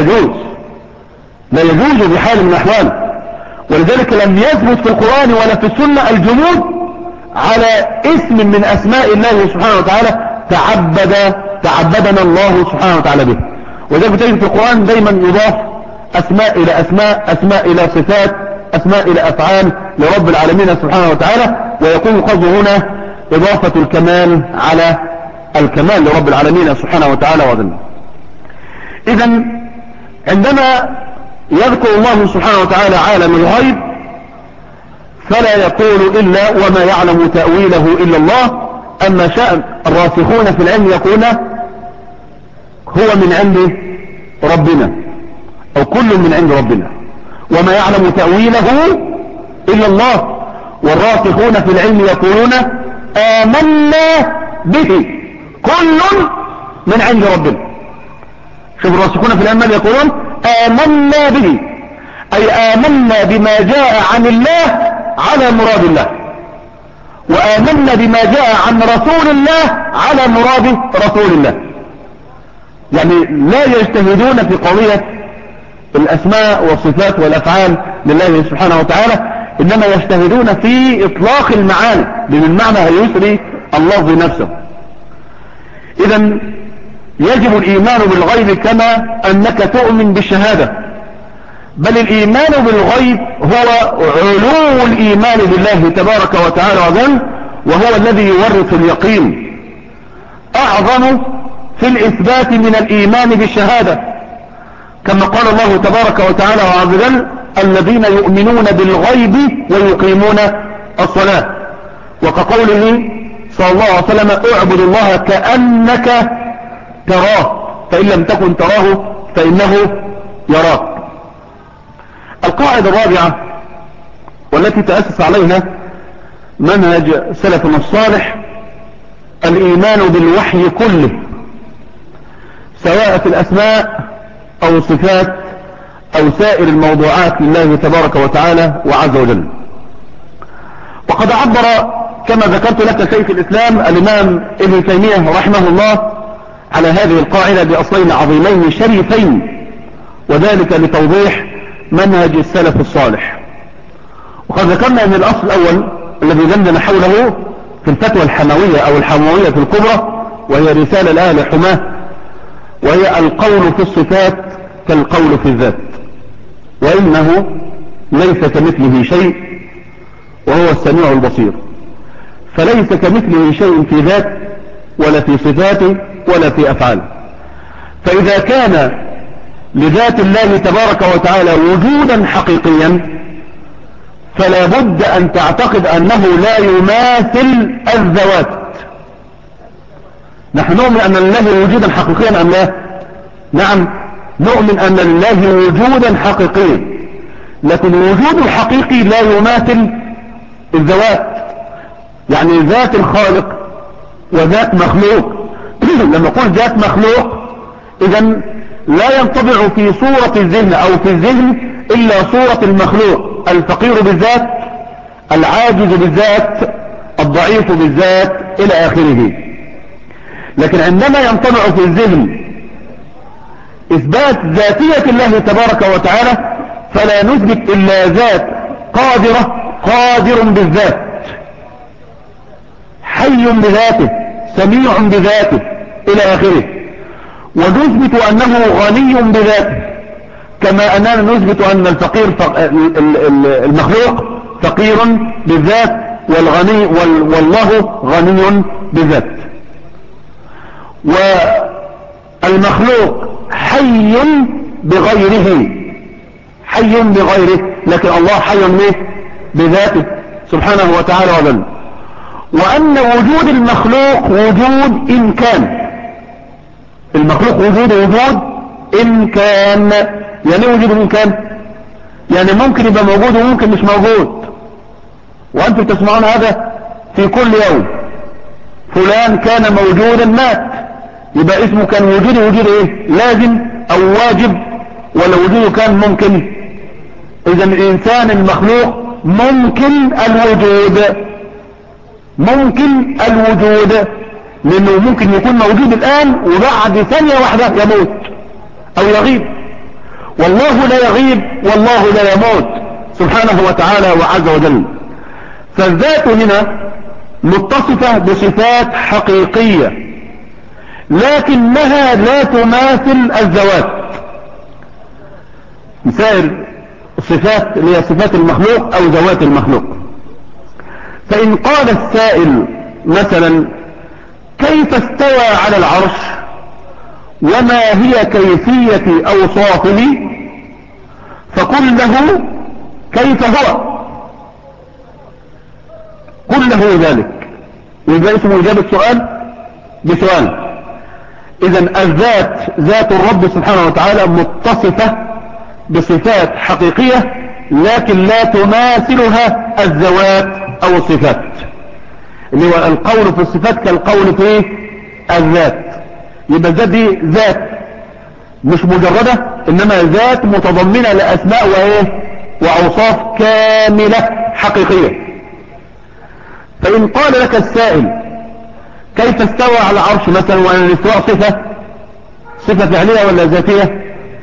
لا يجوز بحال من الأحوال. ولذلك لم يثبت في القرآن ولا في السنة الجمود على اسم من أسماء الله سبحانه وتعالى تعبدنا الله سبحانه وتعالى به. وذلك تجد في القرآن دايما يضاف أسماء إلى أسماء إلى صفات، أسماء إلى أفعال لرب العالمين سبحانه وتعالى، ويكون القصد هنا إضافة الكمال على الكمال لرب العالمين سبحانه وتعالى وذنه. إذن عندما يذكر الله سبحانه وتعالى عالم الغيب فلا يقول إلا وما يعلم تأويله إلا الله. أما شأن الراسخون في العلم يقول هو من عند ربنا أو كل من عند ربنا وما يعلم تأويله إلا الله. والراسخون في العلم يقولون آمنا به كل من عند ربنا. شوف الراسخون في العلم يقولون آمنا به أي آمنا بما جاء عن الله على مراد الله. وآمنا بما جاء عن رسول الله على مراد رسول الله. يعني لا يجتهدون في قضية الأسماء والصفات والأفعال لله سبحانه وتعالى، إنما يجتهدون في إطلاق المعاني، بالمعنى يسري اللفظ نفسه. إذا يجب الإيمان بالغيب كما أنك تؤمن بالشهادة، بل الإيمان بالغيب هو علو الإيمان بالله تبارك وتعالى وجل، وهو الذي يورث اليقين، أعظم في الإثبات من الإيمان بالشهادة، كما قال الله تبارك وتعالى وعز وجل: الذين يؤمنون بالغيب ويقيمون الصلاة. وكقوله صلى الله عليه وسلم: اعبد الله كأنك تراه فإن لم تكن تراه فإنه يراك. القاعدة الرابعة والتي تأسس عليها منهج سلفنا الصالح: الإيمان بالوحي كله، سواء في الأسماء أو الصفات أو سائر الموضوعات لله تبارك وتعالى وعز وجل. وقد عبر كما ذكرت لك شيخ الإسلام الإمام ابن تيمية رحمه الله على هذه القاعدة بأصلين عظيمين شريفين، وذلك لتوضيح منهج السلف الصالح. وقد ذكرنا أن الأصل الأول الذي دندن حوله في الفتوى الحموية أو الحموية الكبرى، وهي رسالة لأهل حماه، وهي: القول في الصفات كالقول في الذات، وإنه ليس كمثله شيء وهو السميع البصير. فليس كمثله شيء في ذات ولا في صفاته ولا في أفعاله. فإذا كان لذات الله تبارك وتعالى وجودا حقيقيا، فلا بد أن تعتقد أنه لا يماثل الذوات. نحن نؤمن أن لله وجودا حقيقيا أم لا؟ نعم، نؤمن أن لله وجودا حقيقيا، لكن الوجود الحقيقي لا يماثل الذوات. يعني ذات الخالق وذات مخلوق لما نقول ذات مخلوق، إذن لا ينطبع في صورة الذهن أو في الذهن إلا صورة المخلوق: الفقير بالذات، العاجز بالذات، الضعيف بالذات، إلى آخره. لكن عندما ينطبع في الذهن إثبات ذاتية الله تبارك وتعالى، فلا نثبت إلا ذات قادرة، قادر بالذات، حي بذاته، سميع بذاته، إلى آخره. ونثبت أنه غني بذاته، كما أننا نثبت أن الفقير المخلوق فقير بالذات، والغني والله غني بالذات. والمخلوق حي بغيره، حي بغيره، لكن الله حي بذاته سبحانه وتعالى وجل. وأن وجود المخلوق وجود إمكان، المخلوق وجود إمكان. يعني وجود إمكان يعني ممكن يبقى موجود وممكن مش موجود، وأنتم تسمعون هذا في كل يوم: فلان كان موجودا مات، يبقى اسمه كان وجوده وجود ايه؟ لازم او واجب، ولا وجوده كان ممكن؟ اذا الانسان المخلوق ممكن الوجود، ممكن الوجود، لانه ممكن يكون موجود الان وبعد ثانية واحدة يموت او يغيب. والله لا يغيب والله لا يموت سبحانه وتعالى وعز وجل. فالذات هنا متصفة بصفات حقيقية، لكنها لا تماثل الذوات. مثال الصفات اللي هي صفات المخلوق او ذوات المخلوق. فإن قال السائل مثلا: كيف استوى على العرش وما هي كيفية أوصافه؟ فقل له: كيف هو؟ قل له ذلك. ويبقى اسمه إجابة سؤال بسؤال. إذن الذات، ذات الرب سبحانه وتعالى متصفة بصفات حقيقية، لكن لا تماثلها الذوات أو الصفات، اللي هو القول في الصفات كالقول في الذات. يبقى الذات دي ذات مش مجردة، إنما ذات متضمنة لأسماء وإيه وأوصاف كاملة حقيقية. فإن قال لك السائل كيف استوى على العرش مثلا، وأن الاستواء صفة فعلية ولا ذاتية؟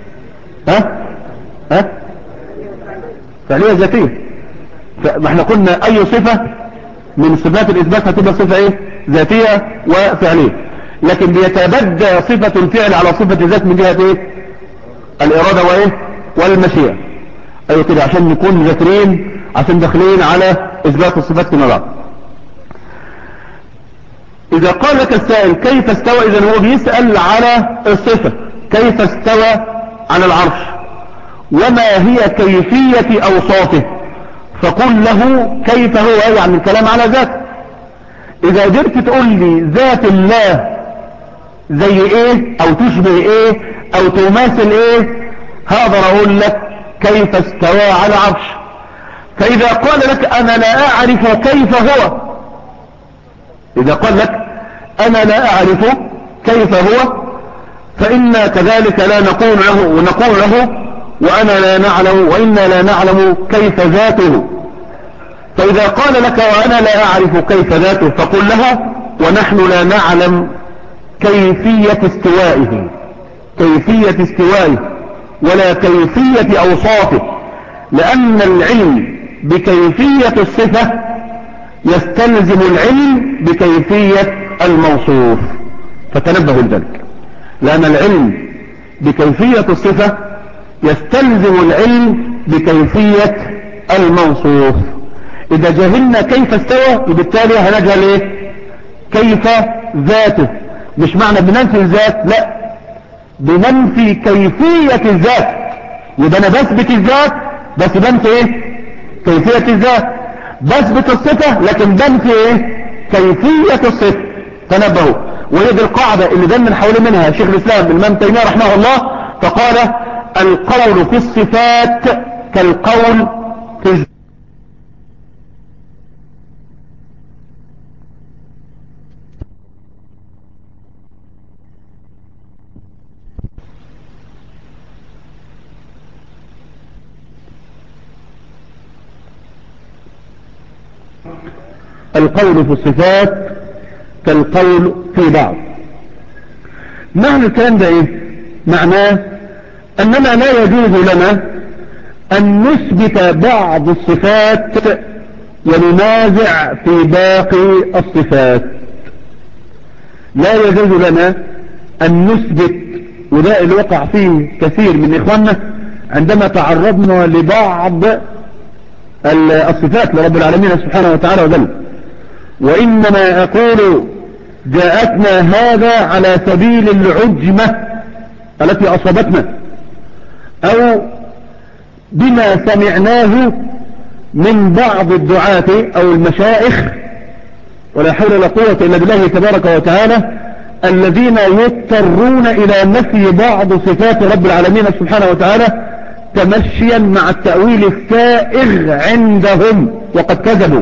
ها فعلية ذاتية. فما احنا قلنا أي صفة من صفات الإثبات هتبقى صفة ايه؟ ذاتية وفعلية. لكن بيتبدى صفة الفعل على صفة الذات من جهة ايه؟ الإرادة وايه؟ والمشيئة. ايوه كده، عشان نكون ذاكرين، عشان داخلين على إثبات الصفات فيما بعد. إذا قال لك السائل كيف استوى، إذا هو بيسأل على الصفة كيف استوى على العرش، وما هي كيفية أوصافه، فقل له كيف هو، يعني الكلام على ذاته. إذا قدرت تقول لي ذات الله زي إيه أو تشبه إيه أو تماثل إيه، هقدر أقول لك كيف استوى على العرش. فإذا قال لك أنا لا أعرف كيف هو، إذا قال لك أنا لا أعرف كيف هو، فإنا كذلك لا نقول له ونقول له وأنا لا نعلم وإنا لا نعلم كيف ذاته. فإذا قال لك وأنا لا أعرف كيف ذاته، فقل له ونحن لا نعلم كيفية استوائه، كيفية استوائه ولا كيفية أوصافه، لأن العلم بكيفية الصفة يستلزم العلم بكيفية الموصوف. فتنبهوا لذلك، لأن العلم بكيفية الصفة يستلزم العلم بكيفية الموصوف. إذا جهلنا كيف استوى بالتالي هنجهل إيه؟ كيف ذاته. مش معنى بننفي الذات، لا، بننفي كيفية الذات. يبقى أنا بثبت الذات بس بنفي إيه؟ كيفية الذات. بثبت الصفة لكن بنفي إيه؟ كيفية الصفة. تنبهوا، وهي دي القاعدة اللي دايما حوالين منها شيخ الإسلام الإمام تيمية رحمه الله، فقال القول في الصفات كالقول في الذات. القول في الصفات كالقول في بعض. معنى الكلام ده ايه؟ معناه اننا لا يجوز لنا ان نثبت بعض الصفات وننازع في باقي الصفات. لا يجوز لنا ان نثبت، وده اللي وقع فيه كثير من اخواننا عندما تعرضنا لبعض الصفات لرب العالمين سبحانه وتعالى وجل. وإنما أقول جاءتنا هذا على سبيل العجمة التي أصابتنا، أو بما سمعناه من بعض الدعاة أو المشائخ، ولا حول ولا قوة إلا بالله تبارك وتعالى، الذين يضطرون إلى نفي بعض صفات رب العالمين سبحانه وتعالى تمشيا مع التأويل السائغ عندهم، وقد كذبوا.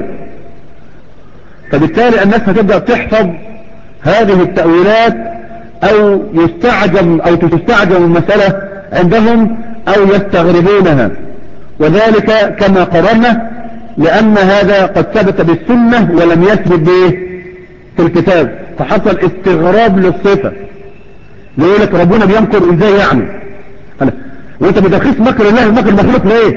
فبالتالي الناس هتبدأ تحفظ هذه التأويلات، أو يستعجم أو تستعجم المسألة عندهم أو يستغربونها، وذلك كما قررنا لأن هذا قد ثبت بالسنة ولم يثبت به في الكتاب، فحصل استغراب للصفة. يقول لك ربنا بيمكر ازاي يعني؟ وانت بترخيص مكر الله المكر المخلوق ليه؟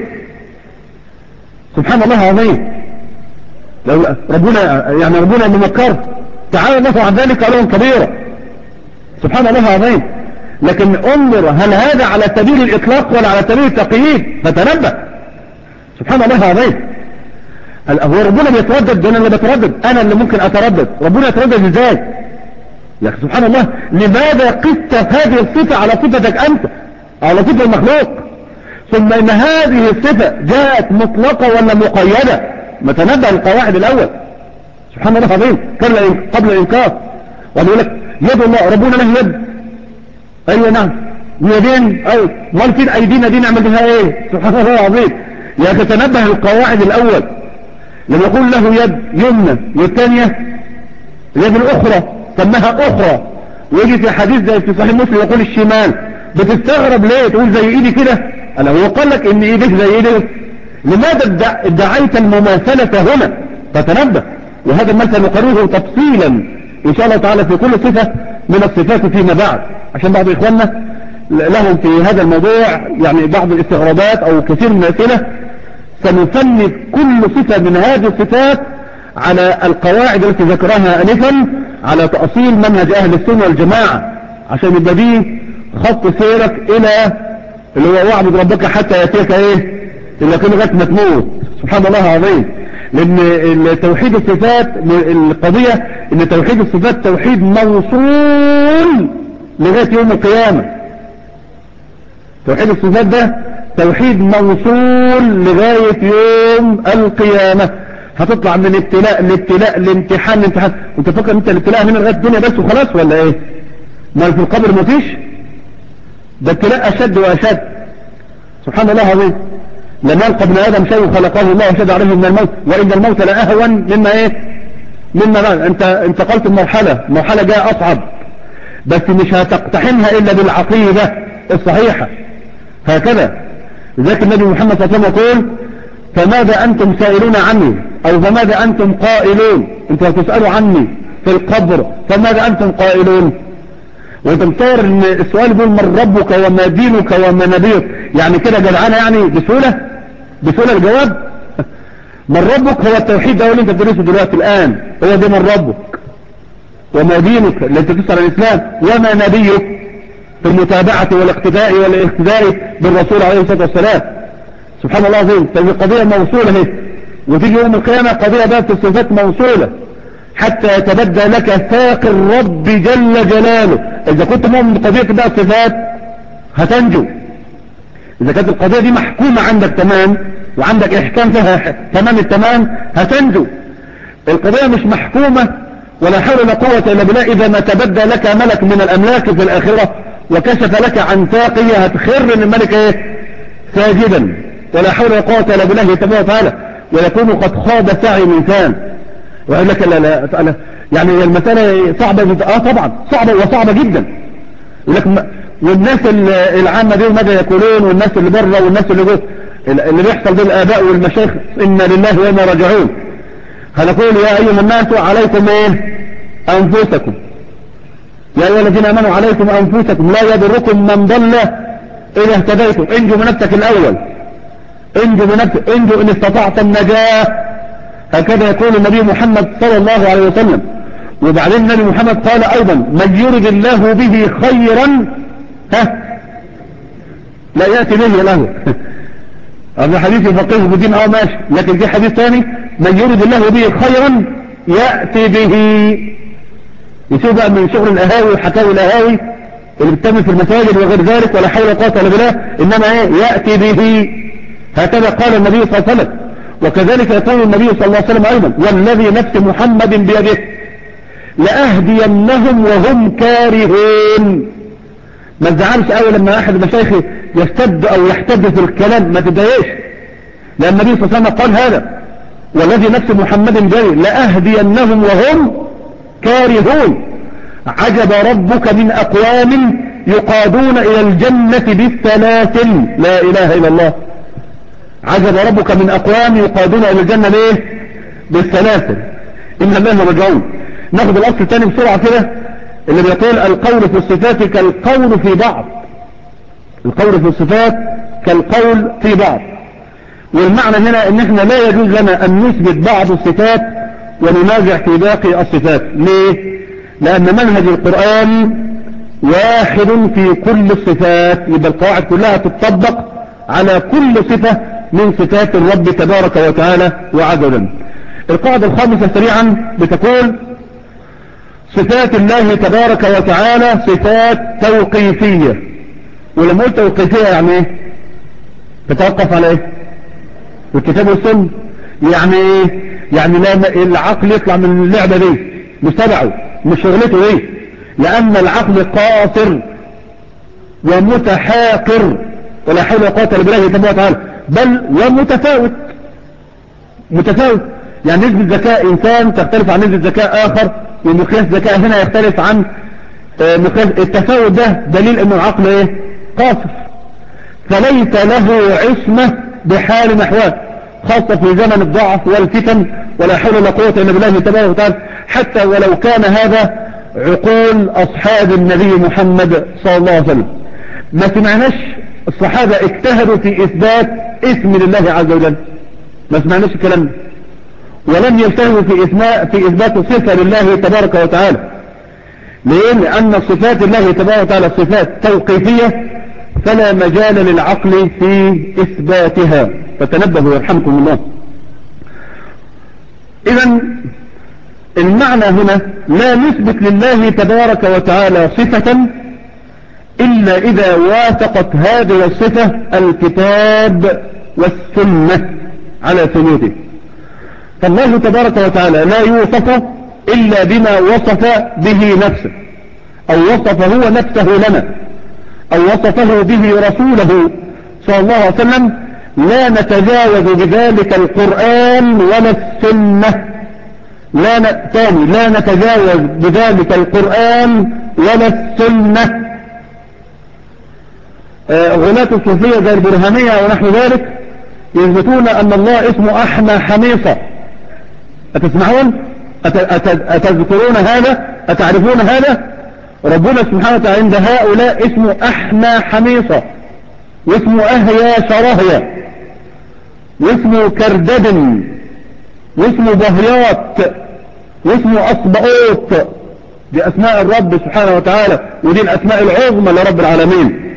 سبحان الله عظيم. لو ربنا يعني ربنا ممكر تعالى نفع عن ذلك علوم كبيرة، سبحان الله عظيم. لكن انظر هل هذا على سبيل الاطلاق ولا على سبيل التقييد؟ فتنبه، سبحان الله عظيم. هو ربنا بيتردد؟ ده انا اللي بتردد، انا اللي ممكن اتردد، ربنا يتردد ازاي يا اخي؟ سبحان الله. لماذا قست هذه الصفة على صفتك انت، على صفة المخلوق؟ ثم ان هذه الصفة جاءت مطلقة ولا مقيدة؟ ما تنبه القواعد الاول، سبحان الله عظيم، قبل الانكار. ويقول لك يد الله، ربنا له يد، ايوه نعم، يدين، او امال فين ايدينا دي نعمل بها ايه؟ سبحان الله العظيم. يا اخي تنبه القواعد الاول. لما يقول له يد يمنى والثانيه اليد الاخرى سماها اخرى، ويجي في حديث زي في صحيح مسلم يقول الشمال، بتستغرب ليه؟ تقول زي ايدي كده؟ انا هو قال لك ان ايدك زي ايدي؟ لماذا ادعيت المماثلة هنا؟ فتنبه، وهذا المثل نقرره تفصيلا إن شاء الله تعالى في كل صفة من الصفات فيما بعد، عشان بعض إخواننا لهم في هذا الموضوع يعني بعض الاستغرابات أو كثير من الأسئلة. سنفند كل صفة من هذه الصفات على القواعد التي ذكرها آنفا على تأصيل منهج أهل السنة والجماعة، عشان يبقى دي خط سيرك إلى اللي هو واعبد ربك حتى يأتيك إيه إلا كل لغاية ما تموت. سبحان الله العظيم. لأن توحيد الصفات القضية إن توحيد الصفات توحيد موصول لغاية يوم القيامة. توحيد الصفات ده توحيد موصول لغاية يوم القيامة. هتطلع من ابتلاء لابتلاء لامتحان لامتحان. وانت فكر انت الابتلاء هنا لغاية الدنيا بس وخلاص ولا ايه؟ ما في القبر ما فيش؟ ده ابتلاء اشد واشد. سبحان الله العظيم. لم يلقى ابن ادم شيء خلقه الله وشد عليه من الموت، وان الموت لاهون مما ايه؟ مما بعد. انت انتقلت مرحلة جاء اصعب، بس مش هتقتحمها الا بالعقيدة الصحيحة. هكذا ذات النبي محمد صلى الله عليه وسلم يقول: فماذا أنتم سائلون عني، أو فماذا أنتم قائلون. أنتم تسألوا عني في القبر، فماذا أنتم قائلون. وأنت متصور أن السؤال يقول: من ربك وما دينك وما نبيك، يعني كده جدعانة يعني بسهولة الجواب. من ربك هو التوحيد ده اللي أنت بتدرسه دلوقتي الآن، هو ده من ربك. وما دينك اللي أنت تسأل عن الإسلام، وما نبيك في المتابعة والاقتداء بالرسول عليه الصلاة والسلام. سبحان الله العظيم. تجي قضية موصولة هي، وتيجي يوم القيامة قضية بقى الصفات موصولة حتى يتبدى لك ساق الرب جل جلاله. إذا كنت مؤمن بقضية بقى الصفات هتنجو. إذا كانت القضية دي محكومة عندك تمام وعندك إحكام فيها تمام التمام هتنجو. القضية مش محكومة ولا حول ولا قوة إلا بالله. إذا ما تبدى لك ملك من الأملاك في الآخرة وكشف لك عن ساقه هتخر الملك ايه ساجدا، ولا حول ولا قوة الا بالله تبارك وتعالى، ويكون قد خاض سعي الانسان. ويقول لك لا يعني المسألة صعبة جدا. طبعا صعبة وصعبة جدا. يقول لك والناس العامة دي ماذا يقولون، والناس اللي بره والناس اللي جوه اللي بيحصل بين الآباء والمشايخ إنا لله وإنا راجعون. هنقول: يا أيها الناس عليكم ايه أنفسكم، يا أيها الذين آمنوا عليكم أنفسكم لا يضركم من ضل إذا اهتديتم. انجوا بنفسك الأول، انجوا بنفسك، انجوا إن استطعت النجاة. هكذا يقول النبي محمد صلى الله عليه وسلم. وبعدين النبي محمد قال أيضا: من يرد الله به خيرا لا يأتي به له. هذا حديث يفقهه في الدين ماشي، لكن في حديث ثاني: من يرد الله به خيرا يأتي به. يسيب بقى من شغل الأهاوي وحكاوي الأهاوي اللي بتتم في المساجد وغير ذلك، ولا حول ولا قوة الا بالله، إنما يأتي به. هكذا قال النبي صلى الله عليه وسلم. وكذلك يقول النبي صلى الله عليه وسلم أيضا: والذي نفس محمد بيده لأهدينهم وهم كارهون. ما تزعلش قوي لما أحد المشايخ يشتد أو يحتد في الكلام، ما تتضايقش، لأن النبي صلى الله عليه وسلم قال هذا: والذي نفس محمد بيده لأهدينهم وهم كارهون. عجب ربك من أقوام يقادون إلى الجنة بالسلاسل. لا إله إلا الله. عجب ربك من أقوام يقادون إلى الجنة ليه بالسلاسل. إن الله رجعون. ناخذ الأصل الثاني بسرعة كده اللي بيقول: القول في الصفات كالقول في بعض. القول في الصفات كالقول في بعض. والمعنى هنا ان احنا لا يجوز لنا ان نثبت بعض الصفات وننازع في باقي الصفات. ليه؟ لان منهج القرآن واحد في كل الصفات، يبقى القواعد كلها تتطبق على كل صفة من صفات الرب تبارك وتعالى وعز وجل. القاعدة الخامسة سريعا بتقول: صفات الله تبارك وتعالى صفات توقيفية. ولما قلت توقيفية يعني ايه؟ تتوقف على ايه؟ والكتاب والسنة. يعني ايه؟ يعني لا العقل يطلع من اللعبة دي، مش تبعه، مش شغلته ايه، لان العقل قاصر ومتحاقر ولا حول ولا قوة الا بالله تبارك وتعالى، بل ومتفاوت. متفاوت يعني نسبة ذكاء انسان تختلف عن نسبة ذكاء اخر، ومقياس ذكاء هنا يختلف عن مقياس. التفاوت ده دليل ان العقل ايه؟ قاصر، فليس له عصمة بحال نحوه. خاصة في زمن الضعف والفتن، ولا حول ولا قوة إلا بالله تبارك وتعالى، حتى ولو كان هذا عقول أصحاب النبي محمد صلى الله عليه وسلم. ما سمعناش الصحابة اجتهدوا في إثبات اسم لله عز وجل، ما سمعناش الكلام ده، ولم يجتهدوا في إثبات صفة لله تبارك وتعالى. لأن صفات الله تبارك وتعالى صفات توقيفية، فلا مجال للعقل في إثباتها، فتنبهوا يرحمكم الله. إذن المعنى هنا لا نثبت لله تبارك وتعالى صفة إلا إذا وافقت هذه الصفة الكتاب والسنة على ثبوته. فالله تبارك وتعالى لا يوصف إلا بما وصف به نفسه، أو وصف هو نفسه لنا، أو وصفه به رسوله صلى الله عليه وسلم. لا نتجاوز بذلك القرآن ولا السنة، لا نتجاوز بذلك القرآن ولا السنة. غلاة الصوفية زي البرهانية ونحو ذلك يثبتون أن الله اسمه أحمى حميصة. أتسمعون؟ أتذكرون هذا؟ أتعرفون هذا؟ ربنا سبحانه وتعالى عند هؤلاء اسمه أحمى حميصة، واسمه أهيا شرهية، واسمه كردد، واسمه بهيات، واسمه أصبعوت. دي أسماء الرب سبحانه وتعالى، ودي الأسماء العظمى لرب العالمين.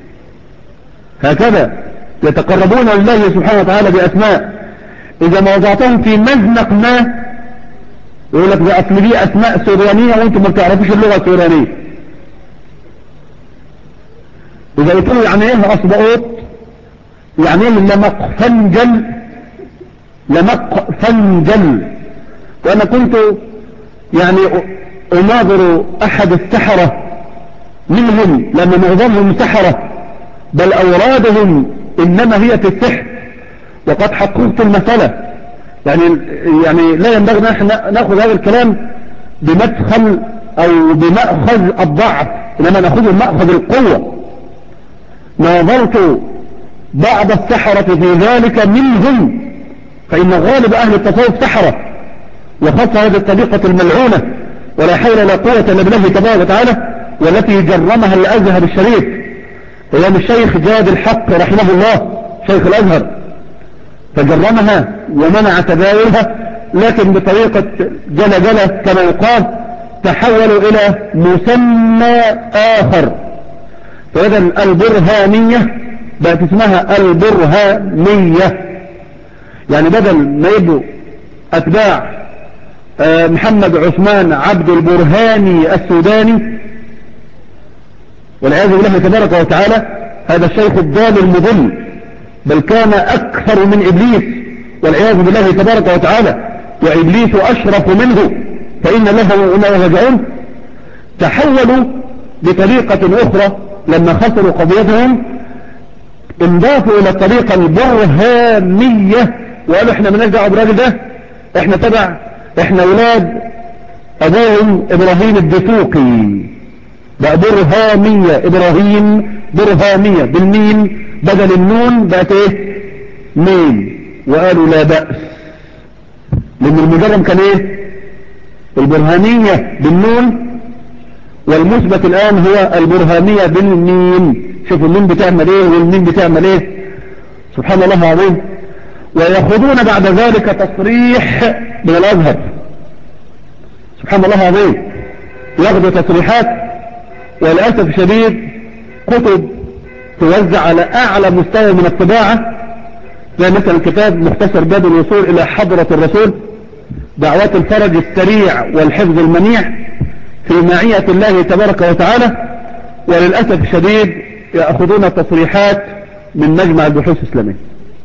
هكذا يتقربون لله سبحانه وتعالى بأسماء، إذا ما وضعتهم في مزنق ما يقول لك ده أصل دي أسماء سوريانية وأنتم ما بتعرفوش اللغة السوريانية. إذا قلتوا يعني إيه أصبعوت، يعني إيه لمق فنجل. وأنا كنت يعني أناظر أحد السحرة منهم، لما معظمهم سحرة، بل أورادهم إنما هي في السحر، وقد حققت المسألة. يعني لا ينبغي نحن نأخذ هذا الكلام بمدخل أو بمأخذ الضعف، إنما نأخذ بمأخذ القوة. ناظرت بعض السحرة في ذلك منهم، فإن غالب أهل التصوف سحرة، وخاصة هذه الطريقة الملعونة ولا حول ولا قوة إلا بالله تبارك وتعالى، والتي جرمها الأزهر الشريف أيام الشيخ جاد الحق رحمه الله شيخ الأزهر، فجرمها ومنع تداولها، لكن بطريقة جلجلة كما يقال تحولوا إلى مسمى آخر. فإذا البرهانية بقت اسمها البرهانية، يعني بدل ما يبقوا أتباع محمد عثمان عبد البرهاني السوداني والعياذ بالله تبارك وتعالى، هذا الشيخ الضال المضل، بل كان أكثر من إبليس والعياذ بالله تبارك وتعالى، وإبليس أشرف منه، فإن له وإنا راجعون. تحولوا بطريقة أخرى لما خسروا قضيتهم، انضافوا إلى الطريقة البرهانية، وقالوا احنا مالناش دعوه بالراجل ده، احنا أولاد أبوهم إبراهيم الدسوقي، بقى برهامية. إبراهيم برهامية بالمين بدل النون بقت ايه؟ ميم. وقالوا لا بأس، لأن المجرم كان ايه؟ البرهانية بالنون، والمثبت الآن هو البرهانية بالميم. شوفوا الميم بتعمل ايه والميم بتعمل ايه، سبحان الله العظيم. ويأخذون بعد ذلك تصريح من الأزهر، سبحان الله العظيم، ياخذوا تصريحات، وللأسف الشديد كتب توزع على أعلى مستوى من الطباعة، زي مثلا كتاب مختصر باب الوصول إلى حضرة الرسول، دعوات الفرج السريع والحفظ المنيع في معية الله تبارك وتعالى. وللأسف الشديد يأخذون تصريحات من مجمع البحوث الإسلامية،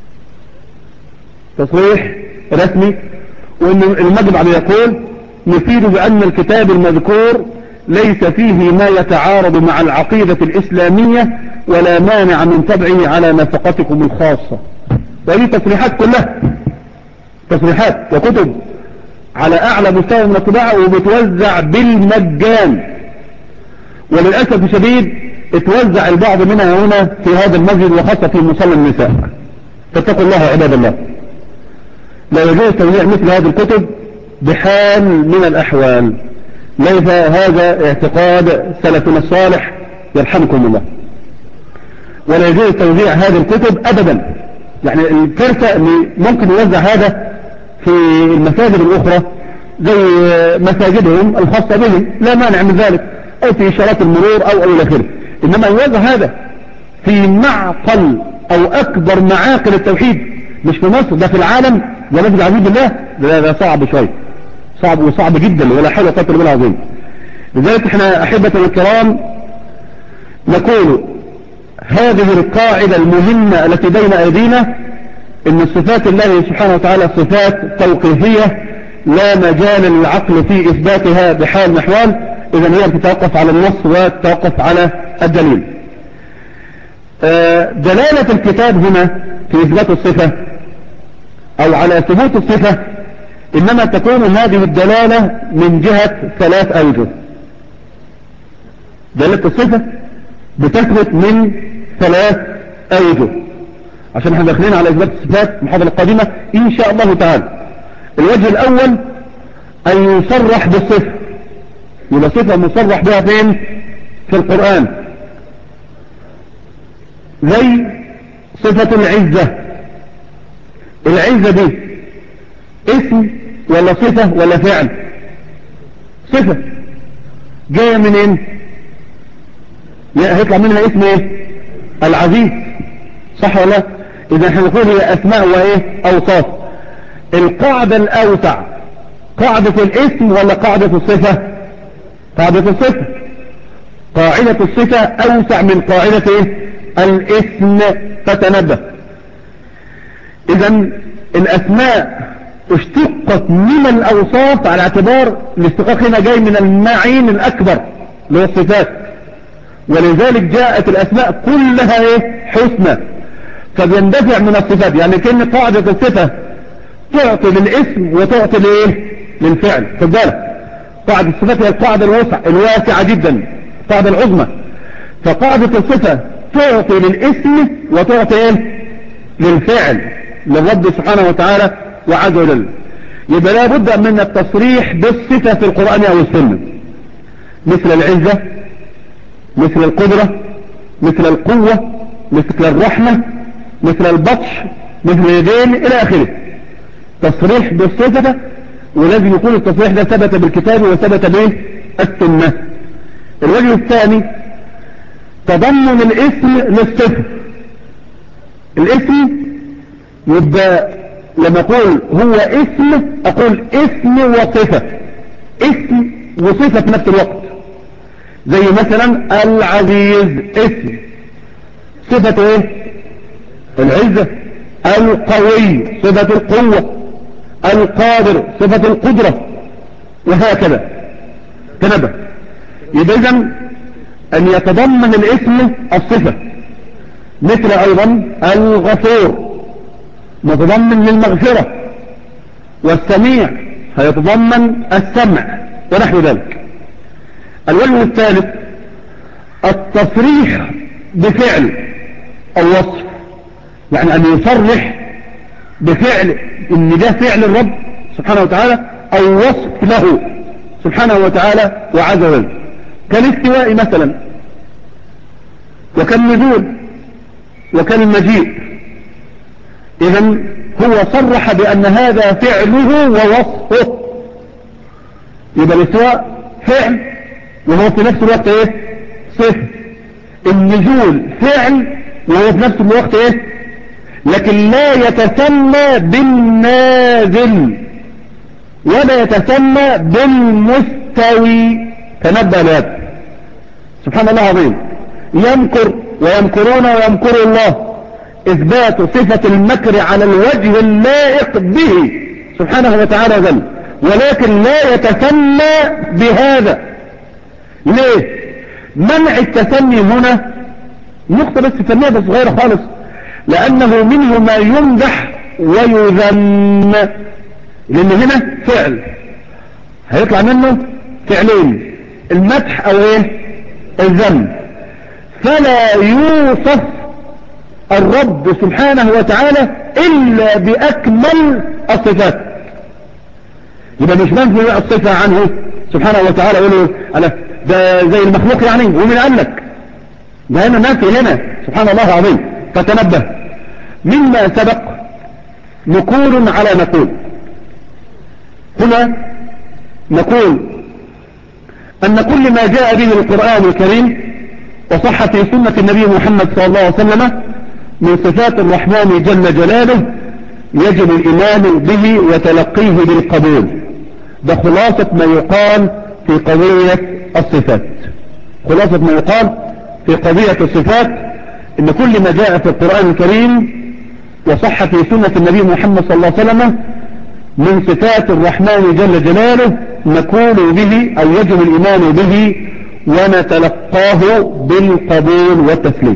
تصريح رسمي، وأن المجمع يقول نفيد بأن الكتاب المذكور ليس فيه ما يتعارض مع العقيدة الإسلامية ولا مانع من تبعه على نفقتكم الخاصة. وهذه تصريحات كلها تصريحات وكتب على أعلى مستوى من الطباعة، وبتوزع بالمجان. وللأسف الشديد اتوزع البعض منها هنا في هذا المسجد، وخاصة في مصلى النساء. فاتقوا الله عباد الله. لا يجوز توزيع مثل هذه الكتب بحال من الأحوال. ليس هذا اعتقاد سلفنا الصالح يرحمكم الله. ولا يجوز توزيع هذه الكتب أبدا. يعني الكارثة اللي ممكن يوزع هذا في المساجد الأخرى زي مساجدهم الخاصة بهم، لا مانع من ذلك، أو في إشارات المرور أو إلى آخره. إنما يوزع هذا في معقل أو أكبر معاقل التوحيد، مش في مصر، ده في العالم، ده مسجد عزيز بالله، ده صعب شوي، صعب جدا، ولا حول ولا قوة إلا بالله العظيم. لذلك احنا أحبة الكرام نقول هذه القاعدة المهمة التي بين أيدينا، إن صفات الله سبحانه وتعالى صفات توقيفية لا مجال للعقل في إثباتها بحال من الأحوال. إذن هي تتوقف على النص وتتوقف على الدليل. دلالة الكتاب هنا في إثبات الصفة أو على ثبوت الصفة إنما تكون هذه الدلالة من جهة 3 أوجه. دلالة الصفة بتثبت من 3 أوجه، عشان احنا داخلين على إثبات الصفات المحاضرة القادمة إن شاء الله تعالى. الوجه الأول أن يصرح بالصفة، يبقى صفة مصرح بها فين؟ في القرآن، زي صفة العزة. العزة دي اسم ولا صفة ولا فعل؟ صفة. جاية منين؟ هيطلع منها اسم ايه؟ العزيز، صح ولا لا؟ اذا احنا نقول هي اسماء وايه؟ اوصاف. القاعدة الاوسع قاعدة الاسم ولا قاعدة الصفة؟ قاعدة الصفة. قاعدة الصفة اوسع من قاعدة ايه؟ الاسم، فتنبه. اذا الاسماء اشتقت من الاوصاف على اعتبار الاشتقاق هنا جاي من المعين الاكبر اللي هو الصفات، ولذلك جاءت الاسماء كلها ايه؟ حسنى، فبيندفع من الصفات. يعني كأن قاعدة الصفة تعطي للاسم وتعطي لايه؟ للفعل. خد بالك، قاعدة الصفات هي القاعدة الواسعة جدا، القاعدة العظمى. فقاعدة الصفة تعطي للاسم وتعطي ايه؟ للفعل، للرب سبحانه وتعالى وعز وجل. يبقى لا بد من التصريح بالصفة في القرآن أو السنة، مثل العزة، مثل القدرة، مثل القوة، مثل الرحمة، مثل البطش، مثل اليدين إلى آخره. تصريح بالصفة، ولازم يكون التصريح ده ثبت بالكتاب وثبت بالسنة. الوجه الثاني تضمن الاسم للصفة. الاسم يبقى لما اقول هو اسم اقول اسم وصفة، اسم وصفة في نفس الوقت. زي مثلا العزيز اسم، صفة ايه؟ العزة. القوي صفة القوة، القادر صفة القدرة، وهكذا. تنبه. يبقى إذن أن يتضمن الاسم الصفة، مثل أيضا الغفور متضمن للمغفرة، والسميع هيتضمن السمع ونحو ذلك. الوجه الثالث التصريح بفعل أو وصف، يعني أن يصرح بفعل إن ده فعل الرب سبحانه وتعالى أو وصف له سبحانه وتعالى وعز وجل، كالاستواء مثلا، وكالنزول، وكالمجيء. إذن هو صرح بأن هذا فعله ووصفه. يبقى الاستواء فعل وهو في نفس الوقت ايه؟ صفة. النزول فعل وهو في نفس الوقت ايه؟ لكن لا يتسمى بالنازل ولا يتسمى بالمستوي. تنبه لهذا. سبحان الله العظيم. يمكر ويمكرون ويمكر الله، إثبات صفة المكر على الوجه اللائق به سبحانه وتعالى ذل، ولكن لا يتسمى بهذا. ليه؟ منع التسمي هنا نقطة بس تسميها بس صغيرة خالص، لأنه منه ما يمدح ويذم. لأن هنا فعل هيطلع منه فعلين، المدح أو إيه؟ الذم. فلا يوصف الرب سبحانه وتعالى إلا بأكمل الصفات. يبقى مش منفي الصفة عنه سبحانه وتعالى يقولوا ده زي المخلوق يعني، ومن قال لك ده هنا نافي هنا سبحان الله العظيم. فتنبه، مما سبق نقول على نقول. هنا نقول أن كل ما جاء به القرآن الكريم وصح في سنة النبي محمد صلى الله عليه وسلم من صفات الرحمن جل جلاله يجب الإيمان به وتلقيه بالقبول. ده خلاصة ما يقال في قضية الصفات. خلاصة ما يقال في قضية الصفات إن كل ما جاء في القرآن الكريم وصح في سنة النبي محمد صلى الله عليه وسلم من صفات الرحمن جل جلاله نقول به أو يجب الإيمان به ونتلقاه بالقبول والتسليم.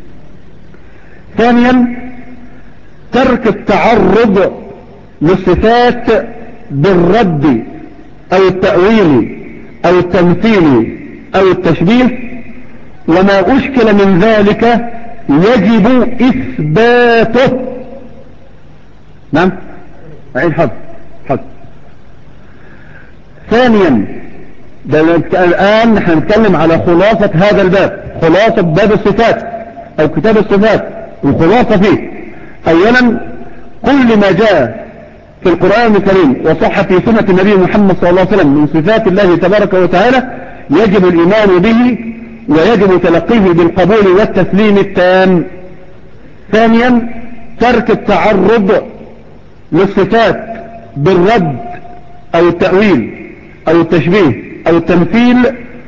ثانيا، ترك التعرض للصفات بالرد أو التأويل أو التمثيل أو التشبيه، وما أشكل من ذلك يجب إثباته. نعم عين حظ. ثانيا، الآن هنتكلم على خلاصة هذا الباب، خلاصة باب الصفات أو كتاب الصفات، الخلاصة فيه. أولا، كل ما جاء في القرآن الكريم وصح في سنة النبي محمد صلى الله عليه وسلم من صفات الله تبارك وتعالى يجب الإيمان به ويجب تلقيه بالقبول والتسليم التام. ثانيا، ترك التعرض للصفات بالرد أو التأويل أو التشبيه أو التمثيل،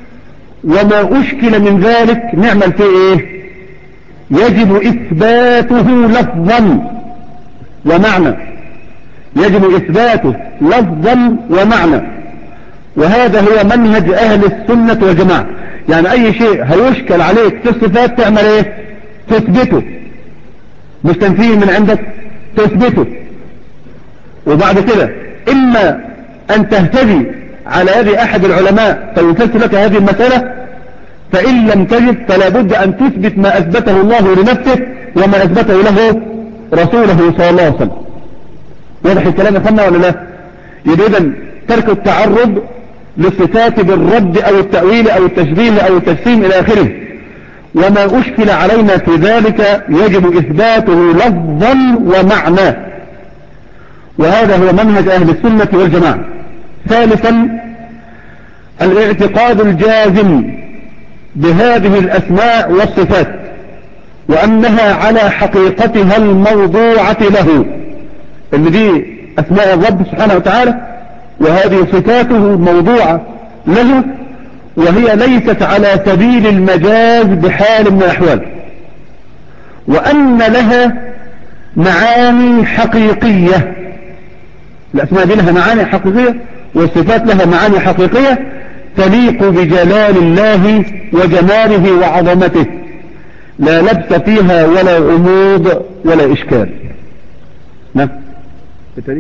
وما أشكل من ذلك نعمل فيه إيه؟ يجب إثباته لفظا ومعنى. يجب إثباته لفظا ومعنى، وهذا هو منهج أهل السنة والجماعة. يعني أي شيء هيشكل عليك في الصفات تعمل إيه؟ تثبته، مش تنفيه من عندك، تثبته. وبعد كده إما أن تهتدي على يد أحد العلماء فيفسر لك هذه المسألة، فإن لم تجد فلا بد أن تثبت ما أثبته الله لنفسه وما أثبته له رسوله صلى الله عليه وسلم. واضح الكلام يا فندم ولا لا؟ يبقى إذن ترك التعرض للصفات بالرد أو التأويل أو التشبيه أو التجسيم إلى آخره، وما أشكل علينا في ذلك يجب إثباته لفظا ومعنى، وهذا هو منهج أهل السنة والجماعة. ثالثا، الاعتقاد الجازم بهذه الأسماء والصفات وأنها على حقيقتها الموضوعة له. اللي دي أسماء الرب سبحانه وتعالى وهذه صفاته موضوعة له، وهي ليست على سبيل المجاز بحال من الأحوال، وأن لها معاني حقيقية. الأسماء دي لها معاني حقيقية والصفات لها معاني حقيقية تليق بجلال الله وجماله وعظمته، لا لبس فيها ولا غموض ولا إشكال. نعم التاريخ.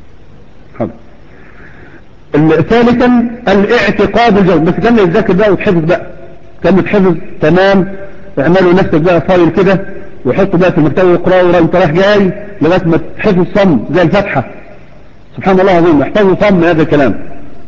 ثالثا، الاعتقاد الجوز. بس كان يتذكر بقى وتحفظ بقى، كان يتحفظ تمام. اعملوا نفسك بقى فايل كده وحطوا بقى في المكتبة واقرأوا ورا انت رايح جاي لغاية ما تحفظ صم زي الفتحة. سبحان الله العظيم، احفظوا صم هذا الكلام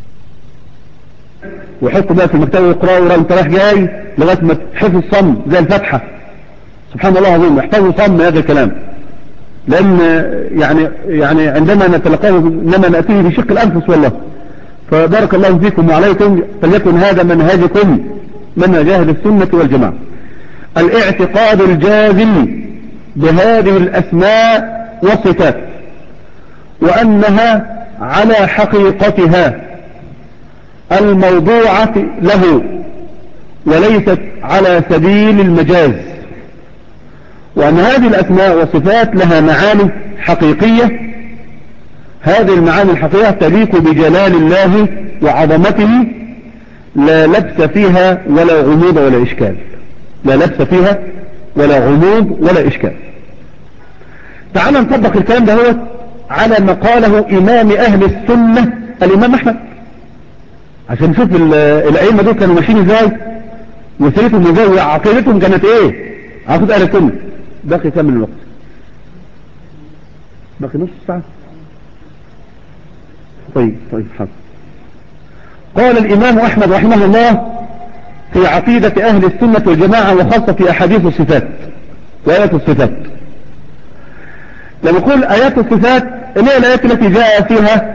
وحطوا بقى في المكتبة واقرأوا ورا انت رايح جاي لغاية ما تحفظ صم زي الفتحة. سبحان الله العظيم، احفظوا صم هذا الكلام، لأن يعني عندما نتلقاه إنما نأتيه بشق الأنفس والله. فبارك الله فيكم وعليكم، فليكن هذا منهجكم، منهج أهل السنة والجماعة. الاعتقاد الجازم بهذه الأسماء والصفات وأنها على حقيقتها الموضوعة له وليست على سبيل المجاز، وأن هذه الأسماء والصفات لها معاني حقيقية. هذه المعاني الحقيقية تليق بجلال الله وعظمته، لا لبس فيها ولا غموض ولا إشكال. لا لبس فيها ولا غموض ولا إشكال. تعال نطبق الكلام ده هو على ما قاله إمام أهل السنة الإمام أحمد، عشان نشوف الأئمة دول كانوا ماشيين إزاي وسيرتهم إزاي وعقيدتهم كانت إيه، عقيدة أهل السنة. باقي كم من الوقت؟ باقي نص ساعة. طيب حاضر. قال الإمام أحمد رحمه الله في عقيدة أهل السنة والجماعة وخاصة في أحاديث الصفات وآيات الصفات. لما نقول آيات الصفات اللي هي الآيات التي جاء فيها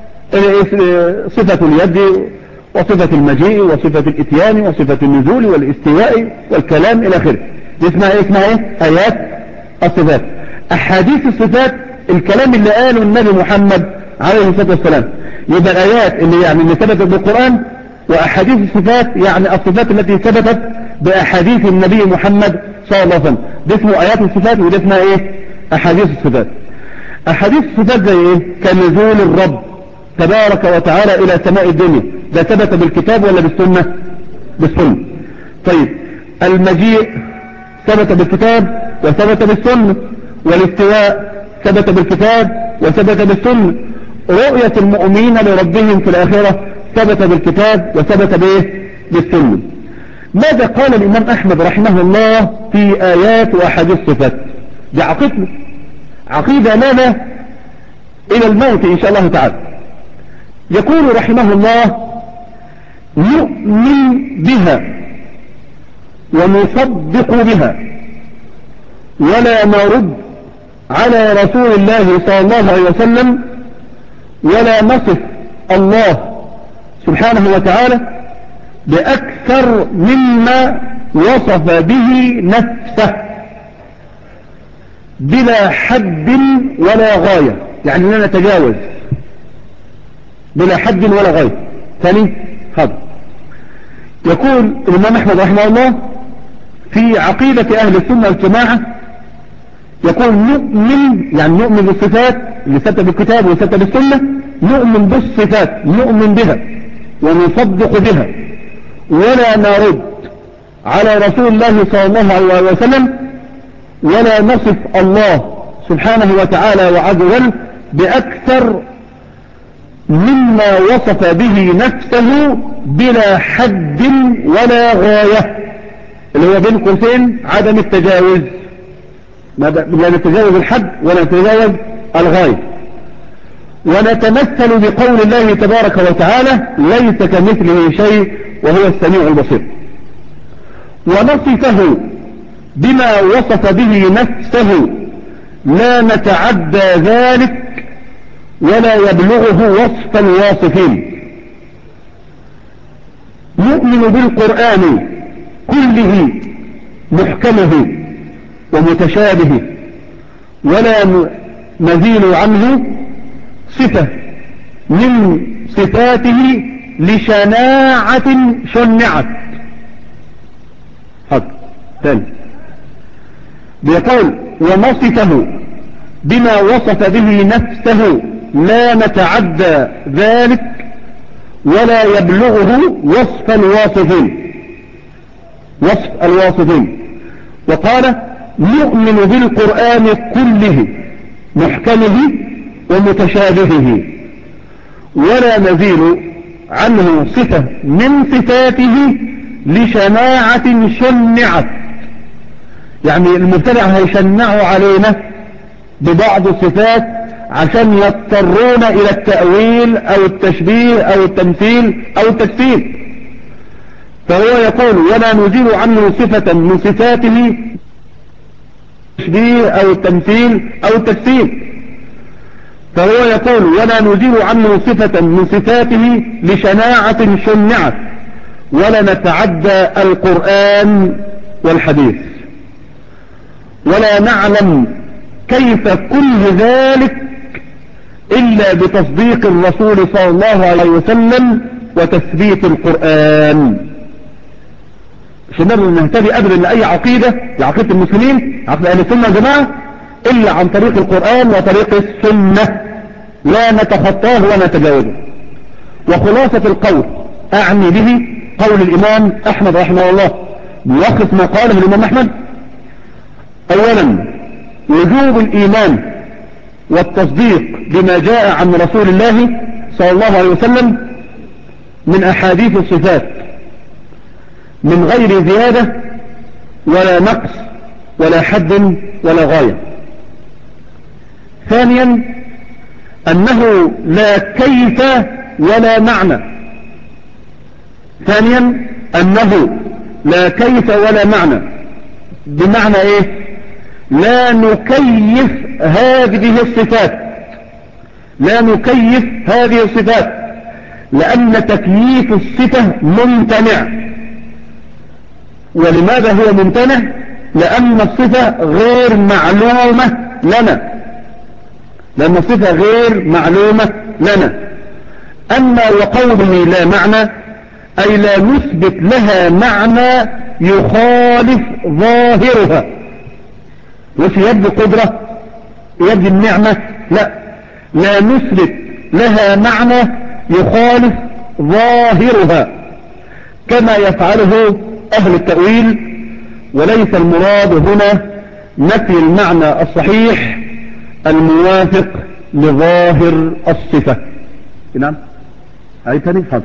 صفة اليد وصفة المجيء وصفة الاتيان وصفة النزول والاستواء والكلام إلى آخره، دي اسمها ايه؟ آيات الصفات. أحاديث الصفات الكلام اللي قاله النبي محمد عليه الصلاة والسلام. يبقى الآيات اللي ثبتت بالقرآن، وأحاديث الصفات يعني الصفات التي ثبتت بأحاديث النبي محمد صلى الله عليه وسلم، دي اسمه آيات الصفات ودي اسمها ايه؟ أحاديث الصفات. أحاديث الصفات زي ايه؟ كنزول الرب تبارك وتعالى إلى سماء الدنيا، ده ثبت بالكتاب ولا بالسنة؟ بالسنة. طيب المجيء ثبت بالكتاب وثبت بالسنة، والاستواء ثبت بالكتاب وثبت بالسنة، رؤية المؤمنين لربهم في الآخرة ثبت بالكتاب وثبت بايه؟ بالسنة. ماذا قال الإمام أحمد رحمه الله في آيات وأحاديث الصفات؟ دي عقيدة لنا إلى الموت إن شاء الله تعالى. يقول رحمه الله: نؤمن بها ونصدق بها ولا نرد على رسول الله صلى الله عليه وسلم ولا نصف الله سبحانه وتعالى بأكثر مما وصف به نفسه بلا حد ولا غاية، يعني لا نتجاوز بلا حد ولا غاية. ثاني هذا يقول الإمام أحمد رحمه الله في عقيدة أهل السنة والجماعة، يقول نؤمن، يعني نؤمن بالصفات اللي ثبت بالكتاب وثبت بالسنة، نؤمن بالصفات، نؤمن بها ونصدق بها ولا نرد على رسول الله صلى الله عليه وسلم ولا نصف الله سبحانه وتعالى وعز وجل بأكثر مما وصف به نفسه بلا حد ولا غاية، اللي هو بين قوسين عدم التجاوز، لا نتجاوز الحد ولا نتجاوز الغاية. ونتمثل بقول الله تبارك وتعالى: ليس كمثله شيء وهو السميع البصير. ونصفه بما وصف به نفسه لا نتعدى ذلك ولا يبلغه وصف الواصفين. نؤمن بالقرآن كله محكمه ومتشابه ولا نزيل عنه صفة من صفاته لشناعة شنعت. هذا ثاني بيقول: ونصفه بما وصف به نفسه لا نتعدى ذلك ولا يبلغه وصف الواصفين. وقال: نؤمن بالقرآن كله محكمه ومتشابهه ولا نزيل عنه صفة من صفاته لشناعة شنعت، يعني المبتدع هيشنعوا علينا ببعض الصفات عشان يضطرون إلى التأويل أو التشبيه أو التمثيل أو التجسيم. فهو يقول: ولا نزيل عنه صفة من صفاته التشبيه أو التمثيل أو التجسيم. فهو يقول: ولا نزيل عنه صفة من صفاته لشناعة شنعت ولا نتعدى القرآن والحديث ولا نعلم كيف كل ذلك إلا بتصديق الرسول صلى الله عليه وسلم وتثبيت القرآن. مش نقدر نهتدي أبدا لأي عقيدة لعقيدة المسلمين عقيدة أهل السنة والجماعة إلا عن طريق القرآن وطريق السنة، لا نتخطاه ولا نتجاوزه. وخلاصة القول أعني به قول الإمام أحمد رحمه الله، ملخص ما قاله الإمام أحمد: أولا وجوب الإيمان والتصديق بما جاء عن رسول الله صلى الله عليه وسلم من أحاديث الصفات من غير زيادة ولا نقص ولا حد ولا غاية. ثانيا أنه لا كيف ولا معنى. ثانيا أنه لا كيف ولا معنى، بمعنى إيه؟ لا نكيف هذه الصفات، لا نكيف هذه الصفات، لأن تكييف الصفة ممتنع. ولماذا هو ممتنع؟ لأن الصفة غير معلومة لنا، لأن الصفة غير معلومة لنا. أما وقوله لا معنى أي لا نثبت لها معنى يخالف ظاهرها. مش يد قدرة، يد النعمة، لا نثبت لها معنى يخالف ظاهرها كما يفعله أهل التأويل. وليس المراد هنا نفي المعنى الصحيح الموافق لظاهر الصفة. نعم، أي تاني حظ.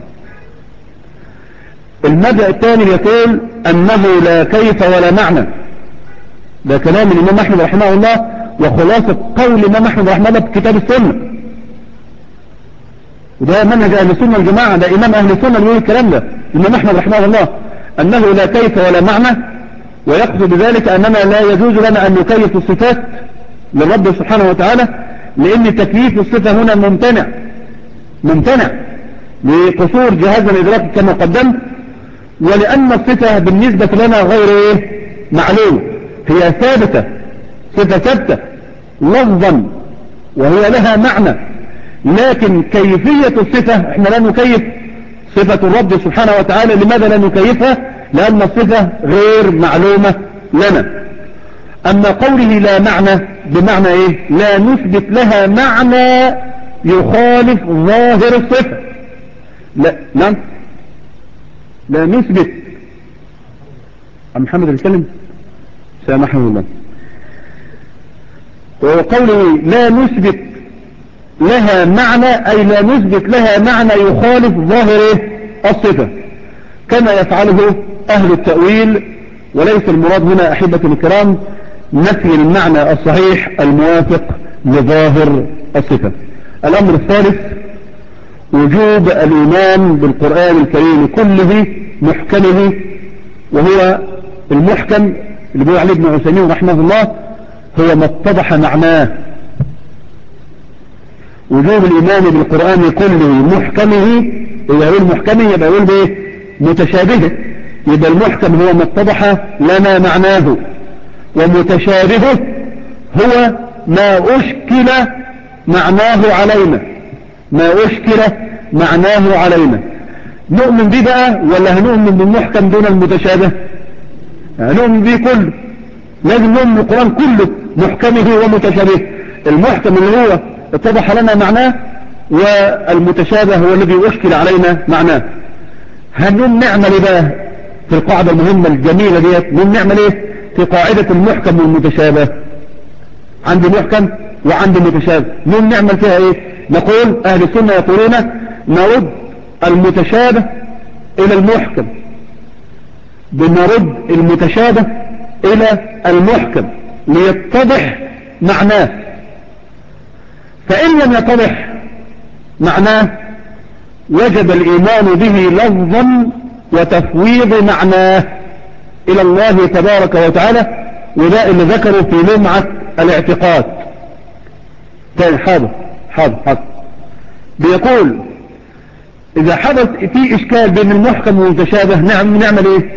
المبدأ الثاني يقول أنه لا كيف ولا معنى. ده كلام الإمام أحمد رحمه الله، وخلاصة قول الإمام أحمد رحمه الله في كتاب السنة، وده منهج أهل السنة والجماعة. ده إمام أهل السنة اللي يقول الكلام ده، الإمام أحمد رحمه الله، أنه لا كيف ولا معنى، ويقصد بذلك أننا لا يجوز لنا أن نكيف الصفات للرب سبحانه وتعالى، لأن تكييف الصفة هنا ممتنع لقصور جهازنا الإدراكي كما قدمت، ولأن الصفة بالنسبة لنا غير معلوم، هي ثابتة، صفة ثابتة لفظا وهي لها معنى، لكن كيفية الصفة احنا لا نكيف صفة الرب سبحانه وتعالى. لماذا لا نكيفها؟ لأن الصفة غير معلومة لنا. أما قوله لا معنى بمعنى إيه؟ لا نثبت لها معنى يخالف ظاهر الصفة. لا نثبت. عم محمد الكلم سامحه الله. وقوله لا نثبت لها معنى أي لا نثبت لها معنى يخالف ظاهر الصفة كما يفعله أهل التأويل. وليس المراد هنا أحبة الكرام نفي المعنى الصحيح الموافق لظاهر الصفة. الأمر الثالث وجوب الإيمان بالقرآن الكريم كله محكمه، وهو المحكم اللي بيقول عليه ابن عثيمين رحمه الله هو ما اتضح معناه. وجوب الإيمان بالقرآن كله محكمه، إذا يقول محكمه يبقى يقول بإيه؟ متشابهه. يبقى المحكم هو ما اتضح لنا معناه، ومتشابهه هو ما أشكل معناه علينا، ما أشكل معناه علينا. نؤمن به بقى ولا هنؤمن بالمحكم دون المتشابه؟ هنؤمن به كله، لازم نؤمن بالقرآن كله محكمه ومتشابهه. المحكم اللي هو اتضح لنا معناه، والمتشابه هو الذي أشكل علينا معناه. هنقوم نعمل بقى في القاعدة المهمة الجميلة ديت، نقوم نعمل ايه في قاعدة المحكم والمتشابه؟ عندي محكم وعندي متشابه، نقوم نعمل فيها ايه؟ نقول اهل السنة يقولون نرد المتشابه الى المحكم، بنرد المتشابه الى المحكم ليتضح معناه. فإن لم يتضح معناه وجب الإيمان به لفظا وتفويض معناه إلى الله تبارك وتعالى، وده اللي ذكروا في لمعة الاعتقاد. تاني حاضر بيقول إذا حدث في إشكال بين المحكم والمتشابه نعمل إيه؟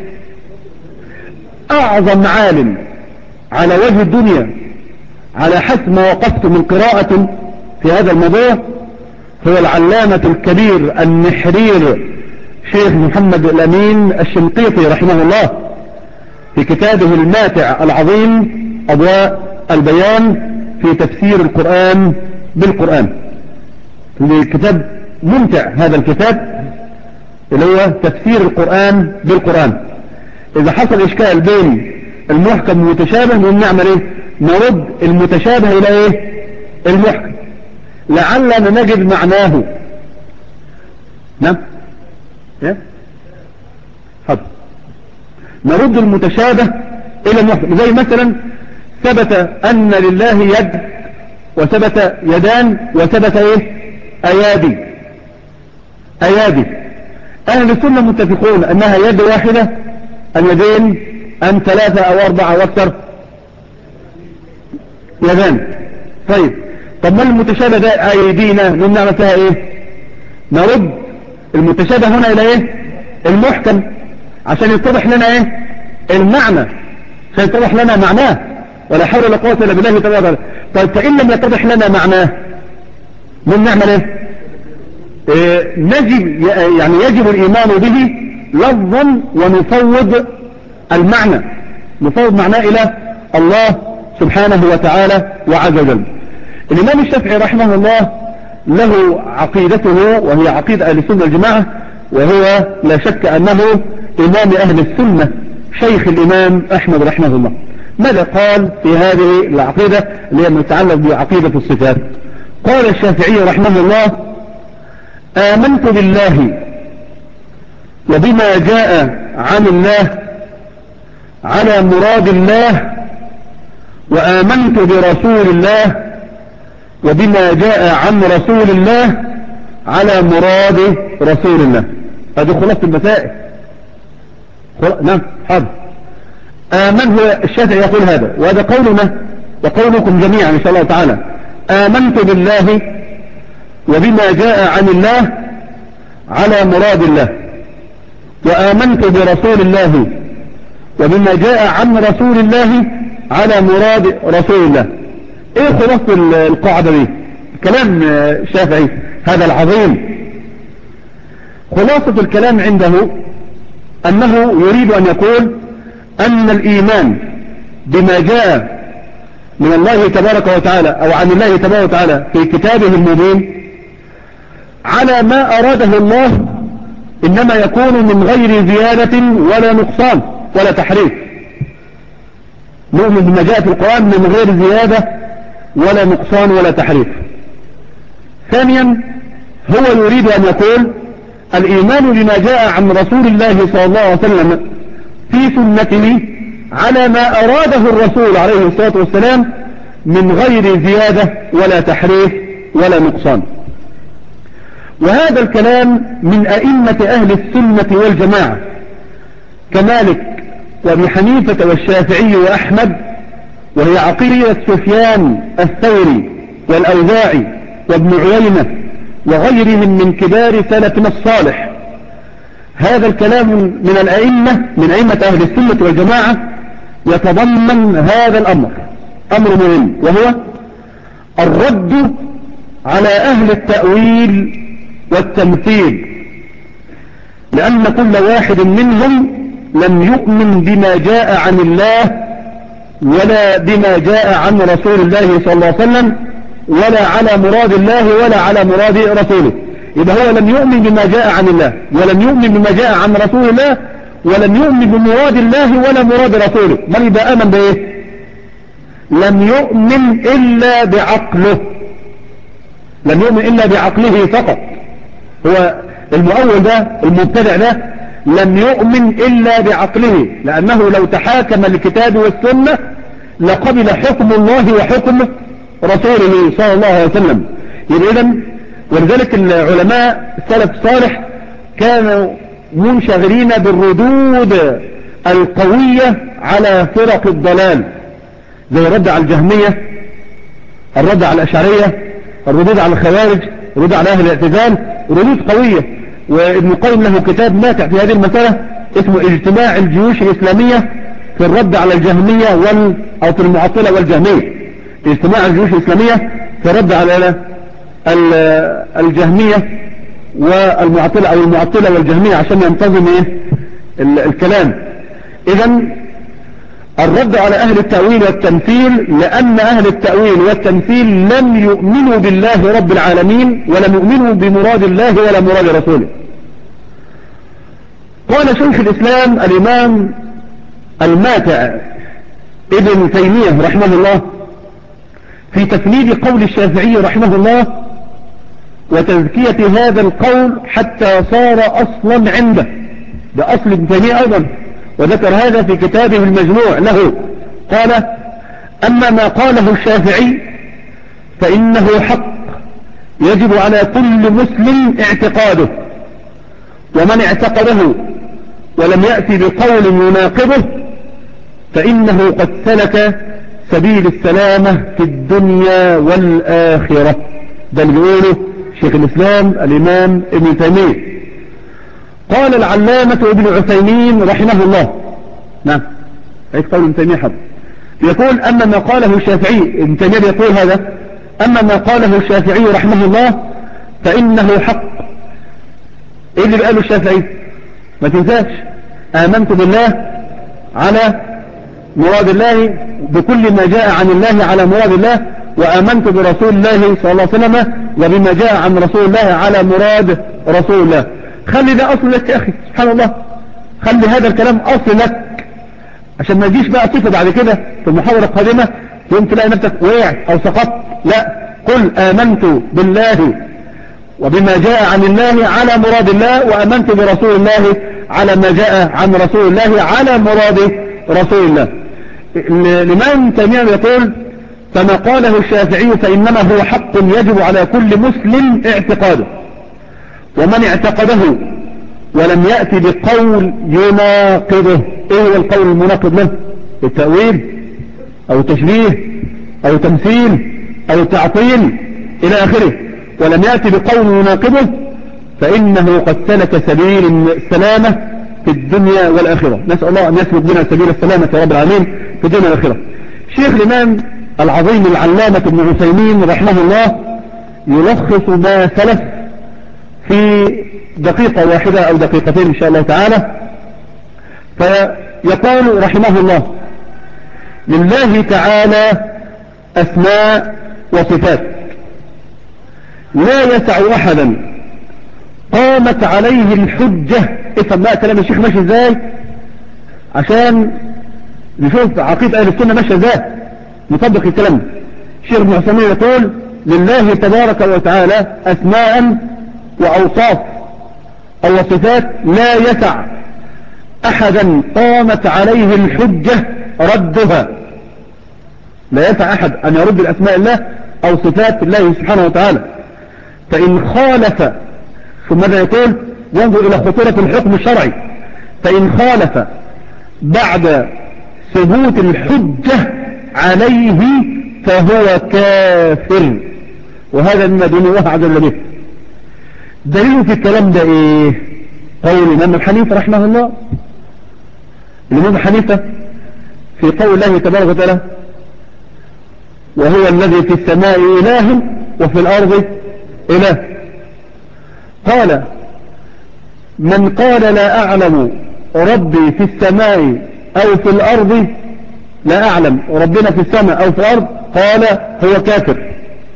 أعظم عالم على وجه الدنيا على حسب ما وقفت من قراءة في هذا الموضوع هو العلامة الكبير النحرير شيخ محمد الأمين الشنقيطي رحمه الله، في كتابه الماتع العظيم أضواء البيان في تفسير القرآن بالقرآن. الكتاب ممتع، هذا الكتاب اللي هو تفسير القرآن بالقرآن. إذا حصل إشكال بين المحكم والمتشابه نعمل إيه؟ نرد المتشابه إلى إيه؟ المحكم لعلنا نجد معناه. نعم إيه؟ حاضر. نرد المتشابه إلى المحكم. زي مثلا ثبت أن لله يد وثبت يدان وثبت أيادي. أهل السنة متفقون أنها يد واحدة أم يدين أم 3 أو 4 أو أكثر؟ يدان. طب ما المتشابه ده أيدينا نعمل فيها نرد المتشابه هنا إلى المحكم عشان يتضح لنا المعنى، عشان يتضح لنا معناه، ولا حول ولا قوة إلا بالله تبارك وتعالى. طيب فإن لم يتضح لنا معناه من نعمل يجب الإيمان به لفظا ونفوض المعنى، نفوض معناه إلى الله سبحانه وتعالى وعز وجل. الإمام الشافعي رحمه الله له عقيدته وهي عقيدة أهل السنة والجماعة، وهو لا شك أنه إمام أهل السنة شيخ الإمام أحمد رحمه الله. ماذا قال في هذه العقيدة اللي هي متعلق بعقيدة الصفات؟ قال الشافعي رحمه الله: آمنت بالله وبما جاء عن الله على مراد الله، وآمنت برسول الله وبما جاء عن رسول الله على مراد رسول الله. هذه خلاصة المسائل. نعم حاضر. آمن هو الشافعي يقول هذا، وهذا قولنا وقولكم جميعا إن شاء الله تعالى. آمنت بالله وبما جاء عن الله على مراد الله، وآمنت برسول الله وبما جاء عن رسول الله على مراد رسول الله. ايه خلاصة القاعدة دي؟ كلام الشافعي هذا العظيم، خلاصة الكلام عنده أنه يريد أن يقول أن الإيمان بما جاء من الله تبارك وتعالى أو عن الله تبارك وتعالى في كتابه المبين على ما أراده الله إنما يكون من غير زيادة ولا نقصان ولا تحريف. نؤمن بما جاء في القرآن من غير زيادة ولا نقصان ولا تحريف. ثانيا هو يريد أن يقول الإيمان بما جاء عن رسول الله صلى الله عليه وسلم في سنته على ما أراده الرسول عليه الصلاة والسلام من غير زيادة ولا تحريف ولا نقصان. وهذا الكلام من أئمة أهل السنة والجماعة كمالك وابن حنيفة والشافعي وأحمد، وهي عقيدة سفيان الثوري والأوزاعي وابن عيينة وغيرهم من كبار سلفنا الصالح. هذا الكلام من الأئمة من أئمة أهل السنة والجماعة يتضمن هذا الأمر، أمر مهم، وهو الرد على أهل التأويل والتمثيل، لأن كل واحد منهم لم يؤمن بما جاء عن الله ولا بما جاء عن رسول الله صلى الله عليه وسلم ولا على مراد الله ولا على مراد رسوله. يبقى هو لم يؤمن بما جاء عن الله ولم يؤمن بما جاء عن رسول الله ولم يؤمن بمراد الله ولا مراد رسوله. من يبقى آمن بإيه؟ لم يؤمن إلا بعقله، لم يؤمن إلا بعقله فقط. هو المؤول ده المبتدع ده لم يؤمن إلا بعقله، لأنه لو تحاكم الكتاب والسنة لقبل حكم الله وحكم رسوله صلى الله عليه وسلم. إذن ولذلك العلماء السلف الصالح كانوا منشغلين بالردود القوية على فرق الضلال، زي الرد على الجهمية، الرد على الأشعرية، الردود على الخوارج، الردود على أهل الاعتزال، ردود قوية. وابن القيم له كتاب ماتع في هذه المسألة اسمه اجتماع الجيوش الإسلامية في الرد على الجهمية أو في المعطلة والجهمية. اجتماع الجيوش الإسلامية في الرد على الجهمية والمعطلة أو المعطلة والجهمية عشان ينتظم الكلام. إذن الرد على أهل التأويل والتمثيل، لأن أهل التأويل والتمثيل لم يؤمنوا بالله رب العالمين ولم يؤمنوا بمراد الله ولا مراد رسوله. قال شيخ الإسلام الإمام الماتع ابن تيمية رحمه الله في تفنيد قول الشافعي رحمه الله وتزكية هذا القول حتى صار أصلا عنده، ده أصل ابن تيمية أيضا، وذكر هذا في كتابه المجموع له. قال: أما ما قاله الشافعي فإنه حق يجب على كل مسلم اعتقاده، ومن اعتقده ولم يأتي بقول يناقضه فإنه قد سلك سبيل السلامة في الدنيا والآخرة. ده اللي بيقوله شيخ الإسلام الإمام ابن تيمية. قال العلامة ابن عثيمين رحمه الله، نعم عيد قول ابن تيمية حب، يقول: أما ما قاله الشافعي، ابن تيمية يقول هذا: أما ما قاله الشافعي رحمه الله فإنه حق. إيه اللي قاله الشافعي؟ ما تنساش: آمنت بالله على مراد الله، بكل ما جاء عن الله على مراد الله، وآمنت برسول الله صلى الله عليه وسلم وبما جاء عن رسول الله على مراد رسول الله. خلي ده أصل لك يا أخي، سبحان الله، خلي هذا الكلام أصل لك عشان ما يجيش بقى صفة بعد كده في المحاضرة القادمة يوم تلاقي نفسك وقعت أو سقطت. لا، قل آمنت بالله وبما جاء عن الله على مراد الله، وآمنت برسول الله على ما جاء عن رسول الله على مراد رسول الله. الإمام تيمية يقول: فما قاله الشافعي فإنما هو حق يجب على كل مسلم اعتقاده، ومن اعتقده ولم يأتي بقول يناقضه. ايه هو القول المناقض له؟ التأويل او التشبيه او تمثيل او تعطيل الى اخره، ولم يأتي بقول يناقضه فإنه قد سلك سبيل السلامة في الدنيا والآخرة. نسأل الله أن يسلك بنا سبيل السلامة يا رب العالمين في الدنيا والآخرة. شيخ الإمام العظيم العلامة ابن عثيمين رحمه الله يلخص ما سلف في دقيقة واحدة أو دقيقتين إن شاء الله تعالى، فيقول رحمه الله: لله تعالى أسماء وصفات لا يسع أحدا قامت عليه الحجة. افهم بقى كلام الشيخ ماشي ازاي عشان نشوف عقيدة أهل السنة ماشية ازاي نطبق الكلام. الشيخ ابن عثيمين يقول: لله تبارك وتعالى أسماء وأوصاف أو صفات لا يسع أحدا قامت عليه الحجة ردها. لا يسع أحد أن يرد الأسماء الله أو صفات الله سبحانه وتعالى، فإن خالف، ثم ماذا يقول؟ ينظر إلى خطورة الحكم الشرعي، فإن خالف بعد ثبوت الحجة عليه فهو كافر، وهذا مما دون الله عز وجل به. دليل في الكلام ده ايه؟ قول الإمام حنيفة رحمه الله. الإمام حنيفة في قول الله تبارك وتعالى: وهو الذي في السماء إله وفي الأرض إله. قال: من قال لا أعلم ربي في السماء أو في الأرض، لا أعلم ربنا في السماء أو في الأرض، قال هو كافر،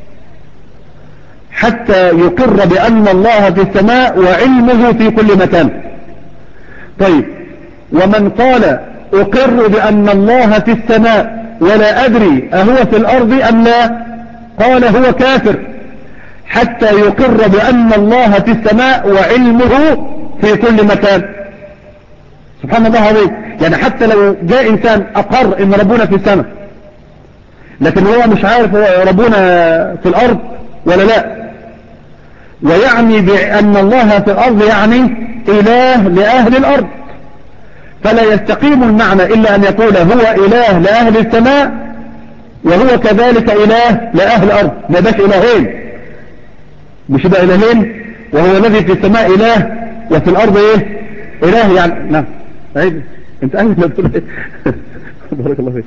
حتى يقر بأن الله في السماء وعلمه في كل مكان. طيب، ومن قال أقر بأن الله في السماء ولا أدري أهو في الأرض أم لا، قال هو كافر، حتى يقر بأن الله في السماء وعلمه في كل مكان. سبحان الله عظيم. يعني حتى لو جاء إنسان أقر إن ربنا في السماء لكن هو مش عارف ربنا في الأرض ولا لا، ويعني بأن الله في الأرض يعني إله لأهل الأرض، فلا يستقيم المعنى إلا أن يقول هو إله لأهل السماء وهو كذلك إله لأهل الأرض. ما باش إلهين، مش يبقى إلهين وهو الذي في السماء إله وفي الأرض إيه؟ إله. يعني نعم عيد انت أهل ما بتقول إيه؟ بارك الله فيك.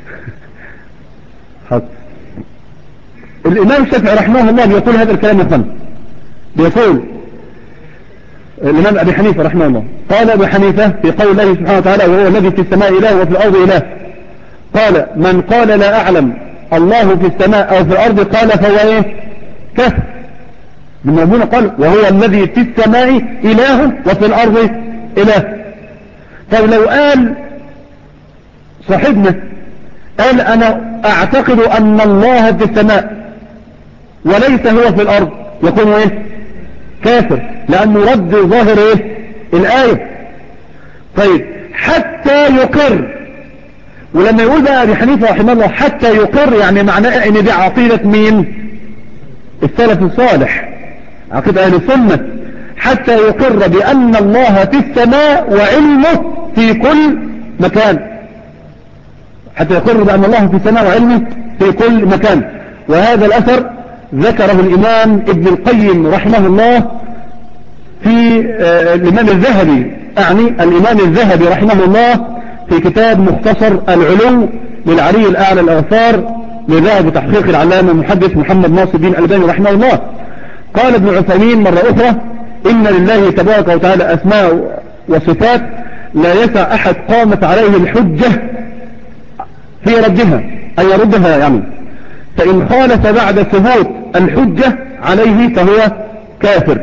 حق الإمام الشافعي رحمه الله بيقول هذا الكلام الخمس، بيقول الإمام أبي حنيفة رحمه الله، قال أبي حنيفة في قول الله سبحانه وتعالى: وهو الذي في السماء إله وفي الأرض إله، قال: من قال لا أعلم الله في السماء أو في الأرض قال فهو إيه؟ كافر. من ربنا قال وهو الذي في السماء إله وفي الأرض إله. طيب لو قال صاحبنا قال أنا أعتقد أن الله في السماء وليس هو في الأرض، يكون إيه؟ كافر، لأنه رد ظاهر إيه؟ الآية. طيب حتى يقر. ولما يقول بقى أبي حنيفة رحمه الله حتى يقر، يعني معناه ان دي عقيدة مين؟ السلف الصالح، عقيدة أهل السنة. حتى يقر بأن الله في السماء وعلمه في كل مكان. حتى يقر بأن الله في السماء وعلمه في كل مكان. وهذا الأثر ذكره الإمام ابن القيم رحمه الله في الإمام الذهبي، أعني الإمام الذهبي رحمه الله في كتاب مختصر العلو للعلي الأعلى الأغفار لذهب تحقيق العلامة المحدث محمد ناصر الدين الألباني رحمه الله. قال ابن عثيمين مرة أخرى: إن لله تبارك وتعالى أسماء وصفات لا يسع أحد قامت عليه الحجة في ردها، أي يردها يعني، فإن خالف بعد ثبوت الحجة عليه فهو كافر.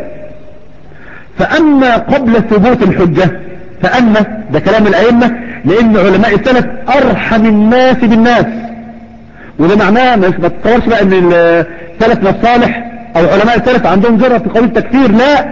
فأما قبل ثبوت الحجة فأما، ده كلام الأئمة، لأن علماء السلف أرحم الناس بالناس. وده معناه ما تتصورش بقى ان السلفنا الصالح او علماء السلف عندهم جرأة في قضية التكفير، لا،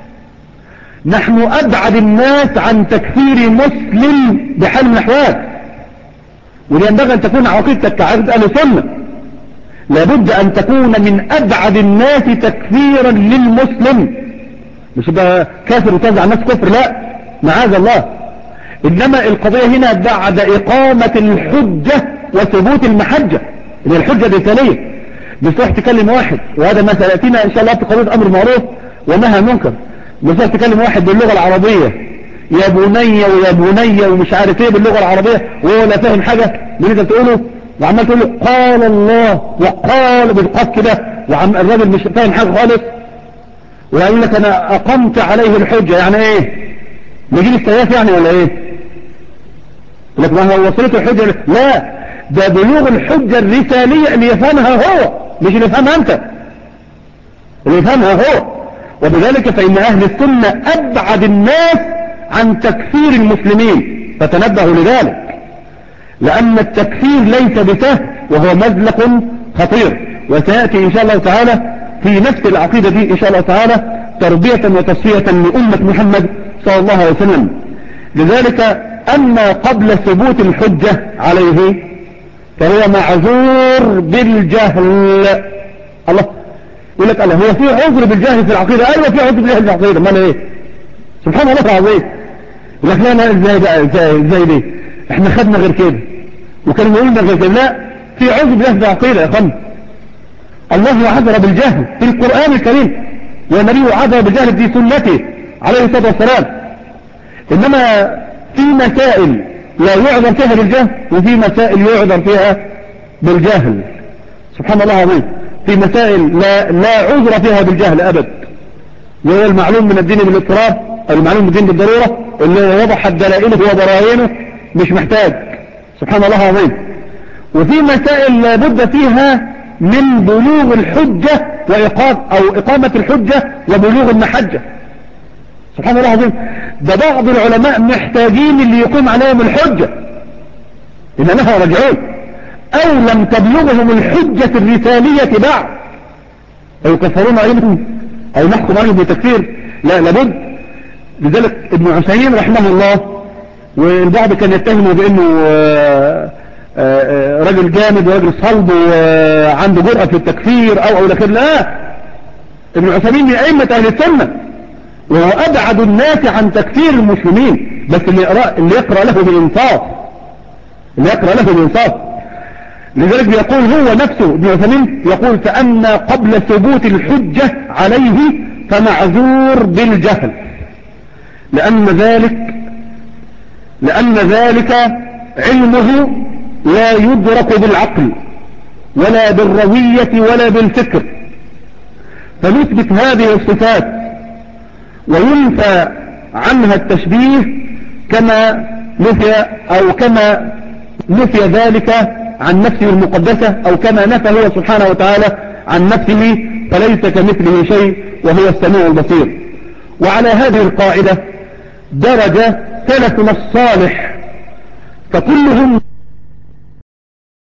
نحن أبعد الناس عن تكفير مسلم بحال من الأحوال. ولينبغي أن تكون عقيدتك كعقيدة أهل السنة، لابد أن تكون من أبعد الناس تكفيرا للمسلم، مش يبقى كافر وتوزع الناس كفر، لا، معاذ الله. إنما القضية هنا بعد إقامة الحجة وثبوت المحجة، اللي الحجة الرسالية. مش راح تكلم واحد، وهذا ما سيأتينا إن شاء الله في قضية أمر معروف ونهى منكر، مش راح تكلم واحد باللغة العربية يا بني ويا بني ومش عارف ايه باللغة العربية وهو لا فاهم حاجة من اللي تقوله، وعمال تقول له قال الله وقال بالقاف كده، وعم الراجل مش فاهم حاجة خالص، ويقول لك انا اقمت عليه الحجة. يعني ايه؟ نجيب السياف يعني ولا ايه؟ لك ما هو وصلته الحجة؟ لا، ده بلوغ الحجة الرسالية اللي يفهمها هو، مش اللي يفهمها انت، اللي يفهمها هو. وبذلك فإن أهل السنة أبعد الناس عن تكفير المسلمين، فتنبهوا لذلك، لأن التكفير ليس بسهل وهو مزلق خطير، وسيأتي إن شاء الله تعالى في نفس العقيدة دي إن شاء الله تعالى تربية وتصفية لأمة محمد صلى الله عليه وسلم. لذلك أما قبل ثبوت الحجة عليه فهو معذور بالجهل. الله يقول لك الله، هو في عذر بالجهل في العقيدة؟ ايوه في عذر بالجهل في العقيدة، امال ايه؟ سبحان الله العظيم. يقول لك لا لا، ازاي بقى، ازاي ليه؟ احنا خدنا غير كده وكانوا يقولنا غير كده. لا، في عذر بالجهل في العقيدة يا اخوان. الله عذر بالجهل في القرآن الكريم، والنبي عذر بالجهل في سنته عليه الصلاة والسلام. انما في مسائل لا يعذر فيها بالجهل، وفي مسائل يعذر فيها بالجهل. سبحان الله العظيم. في مسائل لا عذر فيها بالجهل أبد، وهو المعلوم من الدين بالاضطراب، المعلوم من الدين بالضرورة، اللي وضحت دلائله وبراهينه مش محتاج. سبحان الله العظيم. وفي مسائل لابد فيها من بلوغ الحجة إقامة الحجة وبلوغ المحجة. سبحان الله العظيم. ده بعض العلماء محتاجين اللي يقوم عليهم الحجة، إن لها رجعون، أو لم تبلغهم الحجة الرسالية بعد، أو يكفرون عليهم أو نحكم عليهم بتكفير، لا، لابد. لذلك ابن عثيمين رحمه الله، والبعض كان يتهمه بأنه رجل جامد ورجل صلب وعنده جرأة في التكفير أو لكن لا، ابن عثيمين من أئمة أهل السنة، وهو أبعد الناس عن تكفير المسلمين، بس اللي يقرأ له بالإنصاف، اللي يقرأ له بالإنصاف. لذلك بيقول هو نفسه ابن عثيمين يقول: فأما قبل ثبوت الحجة عليه فمعذور بالجهل، لأن ذلك علمه لا يدرك بالعقل ولا بالروية ولا بالفكر، فنثبت هذه الصفات وينفى عنها التشبيه كما نفي ذلك عن نفسه المقدسة، أو كما نفى هو سبحانه وتعالى عن نفسه، فليس كمثله شيء وهو السميع البصير. وعلى هذه القاعدة درج سلفنا الصالح، فكلهم